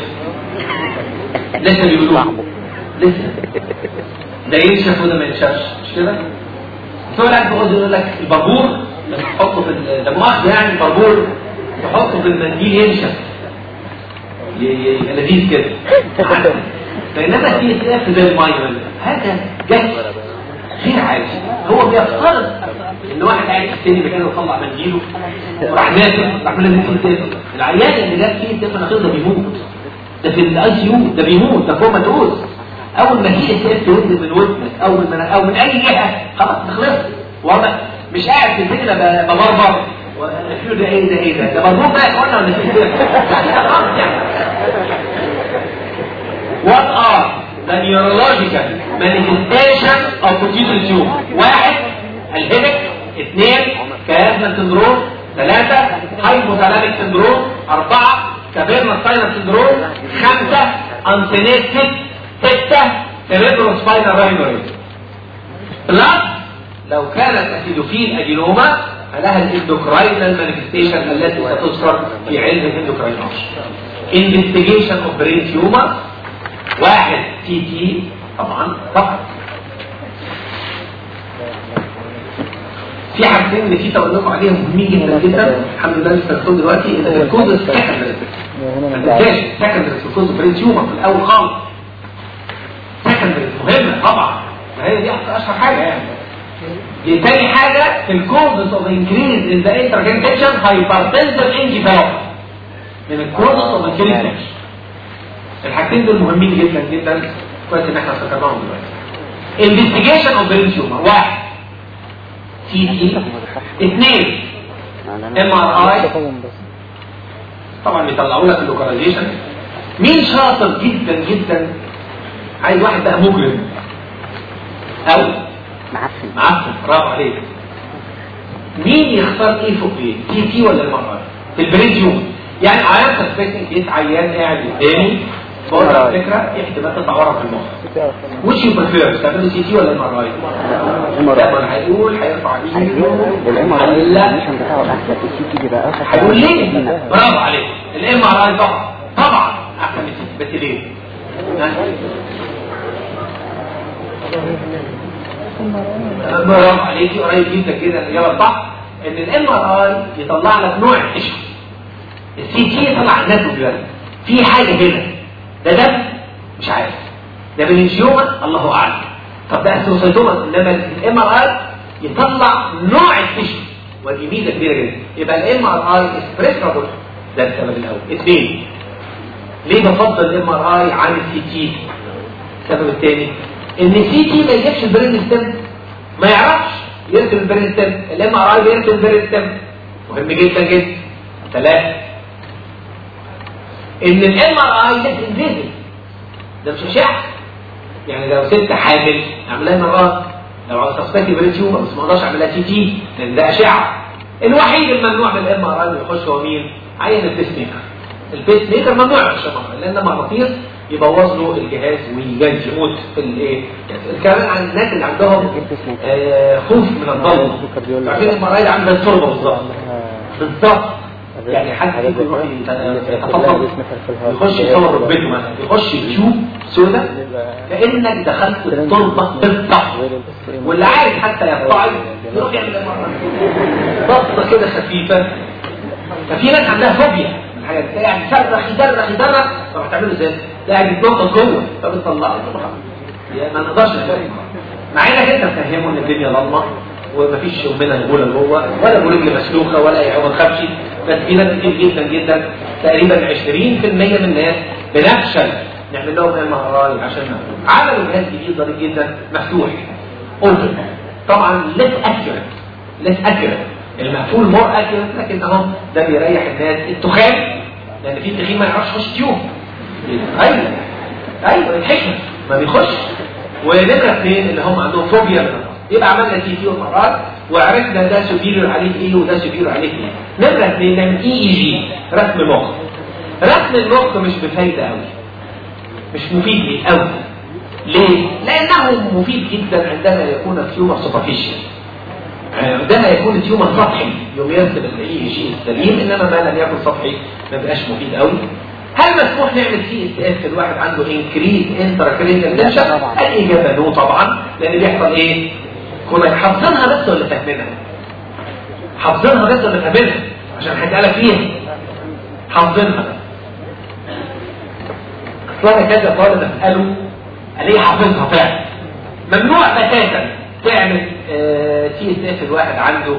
لسه بيقولوا لسه ده ينشف وده ما ينشفش مش كده؟ بتوع الانف واذن يقول لك البربور تحطه في ده مؤاخذه يعني البربور تحطه في المنديل ينشف يبقى لذيذ كده. بينما السي اف زي الميه هذا جهل غير عادي. هو بيفترض ان واحد قاعد في السن مكانه يطلع منديله وراح نازل راح منزل فيه سيف. العيان اللي جاب فيه سيف مناخير ده بيموت. ده في الاي سي يو ده بيموت. ده كوماتوز. اول ما فيه سيف ينزل من ودنك او من اي جهه خلاص خلصت. واضح؟ مش قاعد في السجن ببربر ده ايه ده بربور بقى يا اخوانا ولا في سيف؟ خلاص يعني. What are the neurological manifestation of pituitary tumor؟ 1 الهيدك. 2 كيازما سندروم. 3 هايبوثالاميك سندروم. 4 كافيرنس ساينس سندروم. 5 انتينيتد. 6 سيريبرو سباينال راينوريا. بلس لو كانت اسيدوفيل ادينوما فلها الاندوكراينال مانيفستيشن التي ستذكر في علم الاندوكراينولوجي. انفستيجيشن اوف برين تيومر 1 تي تي طبعا فقط. في حاجتين نسيت اقول لكم عليهم مهمين جدا جدا الحمد لله لسه بتقول دلوقتي ان الكوز السكندري ما تنساش سكندري الكوز برين تيومر في الاول خالص. سكندري مهمه طبعا وهي دي اشهر حاجه يعني. تاني حاجه في الكوزز اوف انكريز ان ذا انتركونكشن هايبرتنسيف انجيوباثي من الكوزز اوف انكريز. الحاجتين دول مهمين جدا جدا، كويس ان احنا افتكرناهم دلوقتي. انفستيجيشن اوف برين تيومر، 1 سي تي، 2 ام ار اي، طبعا بيطلعوا لك اللوكاليزيشن. مين شاطر جدا جدا عايز واحد بقى مجرم او معفن، برافو عليك. مين يختار ايه فوق ايه، سي تي ولا ام ار اي في البرين تيومر؟ يعني عيان سسبكتنج جيت عيان قاعد قدامي بقول على فكره احتمال تطلع ورا في المخ، وش يو بريفير تعمل سي تي ولا ام ار اي؟ لما هيقول هيرفع ايده لا هيقول ليه؟ برافو عليك، الام ار اي طبعا احسن من السي تي، بس ليه؟ برافو عليكي، قريب جدا كده الاجابه الصح ان الام ار اي يطلع لك نوع القشر، السي تي يطلع ناتوجرام في حاجه هنا، ده دم مش عارف، ده بنجيوما الله اعلم، طب ده استوسيتوما، انما الام ار اي يطلع نوع القشر، ودي ميزه كبيره جدا. يبقى الام ار اي اسبريسابل، ده السبب الاول. 2 ليه بفضل الام ار اي عن السي تي؟ السبب الثاني ان السي تي ما يجيبش البرين ستيم، ما يعرفش يرسم البرين ستيم، الام ار اي بيرسم البرين ستيم، مهم جدا جدا. 3 ان الام ار اي ده انفيزل، ده مش اشعه، يعني لو ست حامل اعملها ام ار اي، لو عاوز تثبتي برين تيومر بس ما اقدرش اعملها سي تي لان ده اشعه. الوحيد الممنوع من الام ار اي يخش هو مين؟ عين البيس ميكر. البيس ميكر ممنوع يخش لان مغناطيس يبوظ له الجهاز ويجي يموت في الايه. الكلام عن الناس اللي عندهم خوف من الضلمه، عشان الام ار اي عامله التربه بالظبط يعني حد يروح يتفضل يخش يصور ركبته مثلا، يخش يشوف سودة كأنك دخلت التربة بالضبط، واللي عارف حتى يطلع يروح يعمل بطة كده خفيفة. ففي ناس عندها فوبيا من الحاجات، قاعد يدرخ طب هتعمله ازاي؟ قاعد يتنطط جوه فبتطلعه يعني ما نقدرش نفهم، مع انك انت تفهمه ان الدنيا ضلمه ومفيش منها نقوله جوه ولا رجل مسلوخه ولا اي حاجه، ما تخافش. بس في ناس كتير جدا جدا تقريبا 20% من الناس بنفشل نعمل لهم ام ار اي عشان عملوا جهاز جديد ظريف جدا مفتوح اوبن، طبعا ليس اكيوريت، المقفول مور اكيوريت، لكن اهو ده بيريح الناس. التخان لان في تخين ما يعرفش يخش تيوب، ايوه الحكمه ما بيخش. ونمره 2 اللي هم عندهم فوبيا من النص، يبقى عملنا سي تي ومرات وعرفنا ده سوبيريور عليه ايه وده سوبيريور عليه ايه. نمره 2 نعمل اي جي، رسم مخ. رسم المخ مش بفايده قوي، مش مفيد ليه قوي. ليه؟ لانه مفيد جدا عندما يكون التيومر سوبرفيشال، عندما يكون التيومر سطحي يوم يرسم الاي جي السليم، انما ما لم يكن سطحي ما بقاش مفيد قوي. هل مسموح نعمل سي اس اف الواحد عنده انكريز انتراكرينيال تنشن؟ الاجابه نو طبعا، لان بيحصل ايه؟ كنا حافظينها بس ولا فاهمينها؟ حافظينها بس ولا فاهمينها؟ عشان هسألك فيها حافظينها بس. اصلا كذا طالب اساله قال لي حافظها فعلا. ممنوع بتاتا تعمل سي اس اف الواحد عنده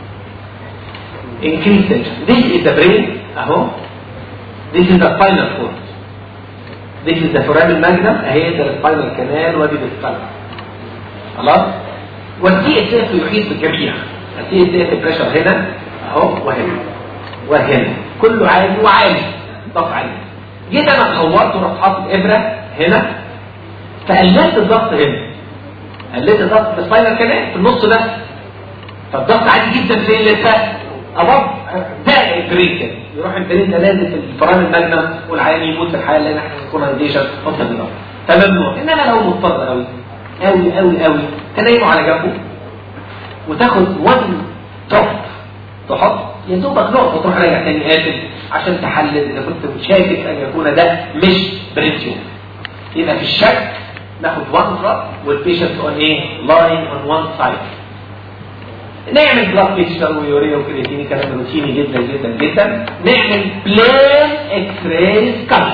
انكريز تنشن. This is the brain اهو. This is the spinal cord. This is the foramen magnum اهي ده السباينال كانال ودي السكالب. خلاص؟ والسي اس اف يحيط بالجميع. السي اس اف بريشر هنا اهو وهنا كله عالي وعالي ضغط عالي. جيت انا صورت ورحت حاطط ابره هنا فقللت الضغط هنا، قللت الضغط في السباينال كانال في النص ده، فالضغط عالي جدا فين لسه ابض ده البرين كده، يروح البرين ده لازم في الفرامل الماجنم والعيان يموت في الحاله اللي احنا كونايزيشن حط الضغط فممنوع. انما لو مضطر قوي قوي قوي قوي تنيمه على جنبه وتاخد 1 دروب تحط يا دوبك نقطه تروح راجع تاني قاتل عشان تحلل اذا كنت شاكك ان يكون ده مش بريتيوم. يبقى في الشك ناخد 1 دروب والبيشنت اون ايه؟ لاين اون 1 سايد. نعمل بلاد بيكشر ويوريا وكرياتيني كلام روتيني جدا جدا جدا. نعمل بلين اكس راي سكان.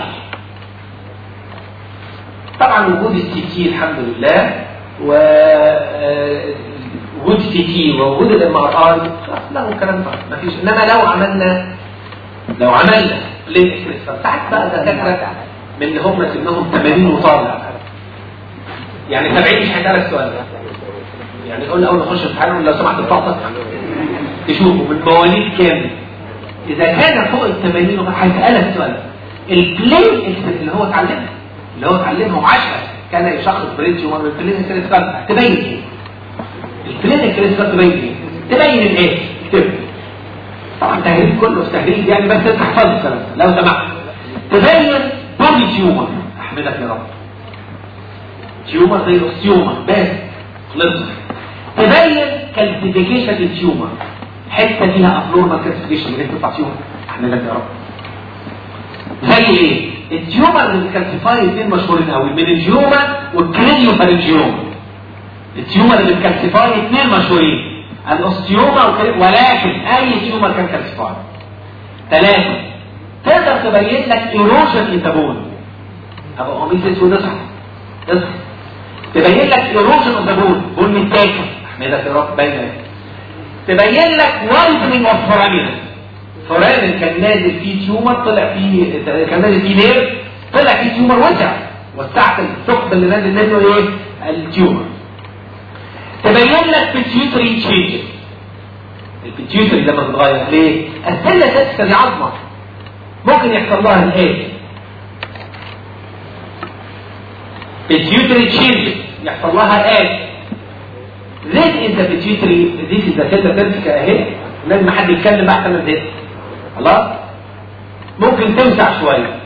طبعا وجود السي تي الحمد لله موجود سي تي وموجود الام ار اي خلاص له كلام طيب مفيش. انما لو عملنا بلين اكسبريس ساعات بقى دكاتره من اللي هم سنهم 80 وطالع يعني 70 مش هيسالك السؤال ده يعني يقول اول ما نخش الامتحان لو سمحت بطاقتك تشوفوا من مواليد كام. اذا كان فوق ال 80 هيسالك السؤال ده. البلين اللي هو اتعلمهم 10 كان يشخص برين تيومر من البلين اكسبريس تبين ايه؟ البلين اكسبريس تبين ايه؟ تبين الايه؟ اكتب طبعا تهريب كله تهريب يعني بس انت تحفظ الكلام لو سمحت. تبين بودي تيومر احمدك يا رب تيومر زي الاوستيومر بس خلصنا. تبين كالسيفيكيشن للتيومر حته فيها ابنورمال كالسيفيكيشن اللي بتطلع تيومر احمدك يا رب. زي ايه؟ التيومر اللي بتكالسيفاي اثنين مشهورين قوي من الجيوما والكرينيوفارنجيوما. التيومر اللي بتكالسيفاي اثنين مشهورين الاوستيوما ولكن اي تيومر كان كالسيفاي. 3 تقدر تبين لك ايروجن للبون ابو قميص ونصح تبين لك ايروجن للبون بون متاكل احمدك يا رب باينه. تبين لك وايدنينج اوف فورامين فورامين كان نازل فيه تيومر طلع فيه كان نازل فيه نير طلع فيه تيومر وسعت الثقب اللي نازل منه ايه التيومر. تبين لك بيتيوتري تشينج البيتيوتري لما تتغير ليه؟ السله تسكن العظمه ممكن يحصل لها الايه؟ pituitary changes يحصل لها ايه؟ this is the pituitary this is the cell تمسك اهي لازم حد يتكلم بقى كمان ده خلاص ممكن توسع شويه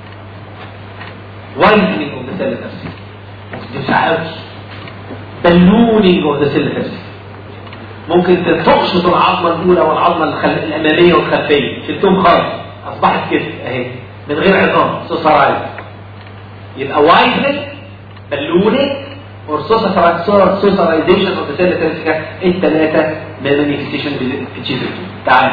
widening of the cell نفسها ممكن توسع قوي ballooning of the cell نفسها ممكن تقشط العظمه الاولى والعظمه الاماميه والخلفيه شلتهم خالص اصبحت كده اهي من غير عظام سوسرايز يبقى وايدنج بالونينج اور سوسرايزيشن اوف ذا سيل تنسكا الثلاثه مانيفستيشن بالتشيزل. تعال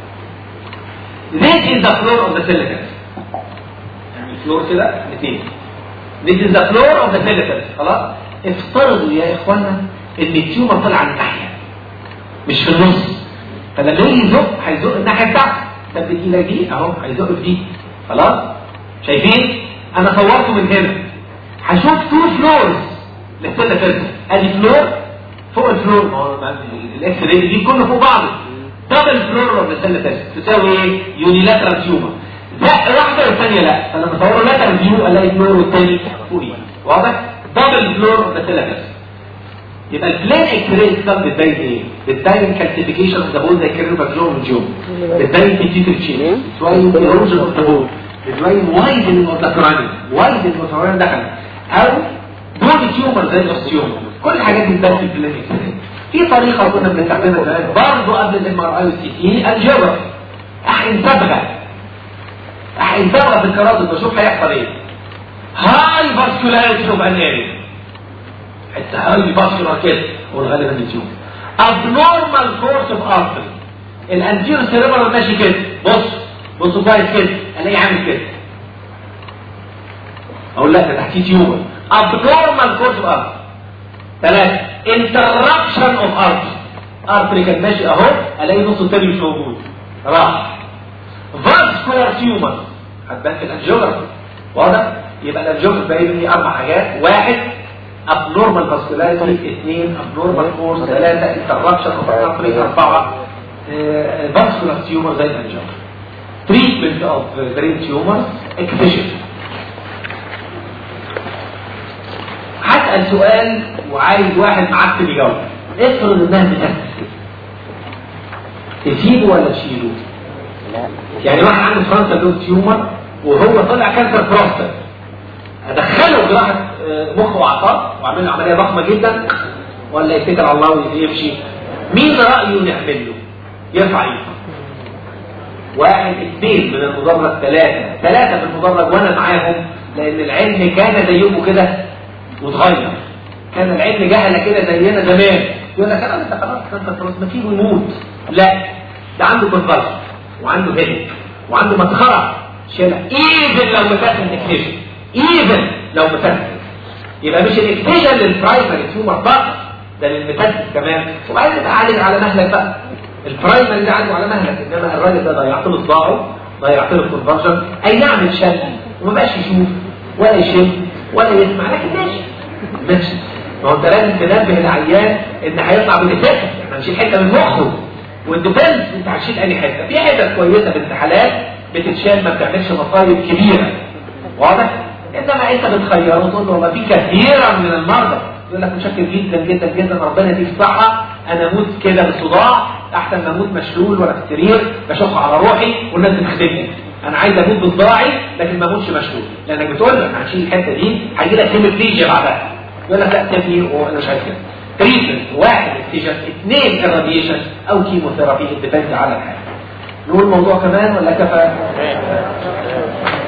this is the floor of the cell يعني الفلور كده الاثنين this is the floor of the cell خلاص. افترضوا يا اخوانا ان التيومر طلع من ناحيه مش في النص فلما يجي يزق هيزق الناحيه بتاعته طب الى دي اهو هيزق في دي خلاص. شايفين انا صورته من هنا هشوف 2 فلورز للسله كده ادي فلور فوق الفلور الاكس راي دي كله فوق بعضه دبل فلور للسله كده تساوي ايه؟ يونيلاترال تيومر زق واحده والثانيه لا فلما اصور لاترال فيو الاقي فلور والثاني فوقيه واضح؟ دبل فلور للسله كده. يبقى البلين اكس راي بتاعت بتبين ايه؟ بتبين كالسيفيكيشن اوف ذا بون زي الكرينوفارنجيوم والجيوم بتبين بيتيوتري تشينج بتبين ايروجن اوف ذا بون بتبين وايدنج اوف ذا كرانيوم وايدنج اوف ذا دخل او بون تيومر زي الاوستيوما كل الحاجات دي بتبان في البلين اكس راي. في طريقه كنا بنستخدمها زمان برضه قبل الام ار اي والسي تي الجبر احقن صبغه في الكرات بشوف هيحصل ايه. هاي فاسكولاريتي اوف ان اريا حتى هاي فاسكولار كده والغالبا التيومر abnormal course of artery الانتيرو سيريبرال ماشي كده بصوا كويس كده الاقي عامل كده اقول لا ده تحتيه تيومر abnormal course of artery. 3 interruption of artery كان ماشي اهو الاقي نص التاني مش موجود راح vascular tumor هتبان في الانجيوجرافي واضح. يبقى الانجيوجرافي باين لي 4 حاجات. 1 abnormal vascularity 2 abnormal course 3 interruption of artery 4 vascular tumor زي الانجيوجرافي. treatment of brain tumors excision. هسأل سؤال وعايز واحد معكتب يجاوب. افرض انها متأسس تسيبه ولا تشيله؟ يعني واحد عنده فرونتال تيومر وهو طلع كانسر بروستات ادخله جراحه مخ واعصاب واعمل له عمليه ضخمه جدا ولا يتكل على الله ويمشي؟ مين رايه نعمل له؟ يرفع ايده. 1 2 من المدرج 3 في المدرج وانا معاهم لان العلم كان زيكم كده وتغير. كان العلم جهله كده زينا زمان يقول لك انت خلاص ما فيه يموت. لا ده عنده كونفرس وعنده هيد وعنده مسخره شيلها ايفن لو متاخد اكتيشن يبقى مش الاكتيشن للبرايمري تيومر فقط ده للمتاسس كمان، وبعدين تبقى عالج على مهلك بقى. البرايمري ده عالجه على مهلك، انما الراجل ده ضيعت له صداعه، ضيعت له الكونفرجن، اي نعم اتشل وما بقاش يشوف ولا يشم ولا يسمع، لكن ماشي. ما هو انت لازم تنبه العيان ان هيطلع بديفكت، احنا هنشيل حته من مخه، والديفنس انت هتشيل اي حته، في حتت كويسه بنت حلال بتتشال ما بتعملش مصايب كبيره، واضح؟ انما انت بتخيره وتقول له والله في كثيرا من المرضى يقول لك مشكل جدا جدا جدا، ربنا يديك الصحه، انا اموت كده بالصداع احسن ما اموت مشلول ولا في السرير بشق على روحي والناس بتخدمني، انا عايز اموت بصداعي لكن ما اموتش مشلول، لانك بتقول لك هنشيل الحته دي هيجي لك هيموفليجيا بعدها، يقول لك لا تبني وانا مش عايز كده. تريتمنت 1 اكسجين 2 irradiation او كيموثيرابي، ديبند على الحاله. نقول موضوع كمان ولا كفايه؟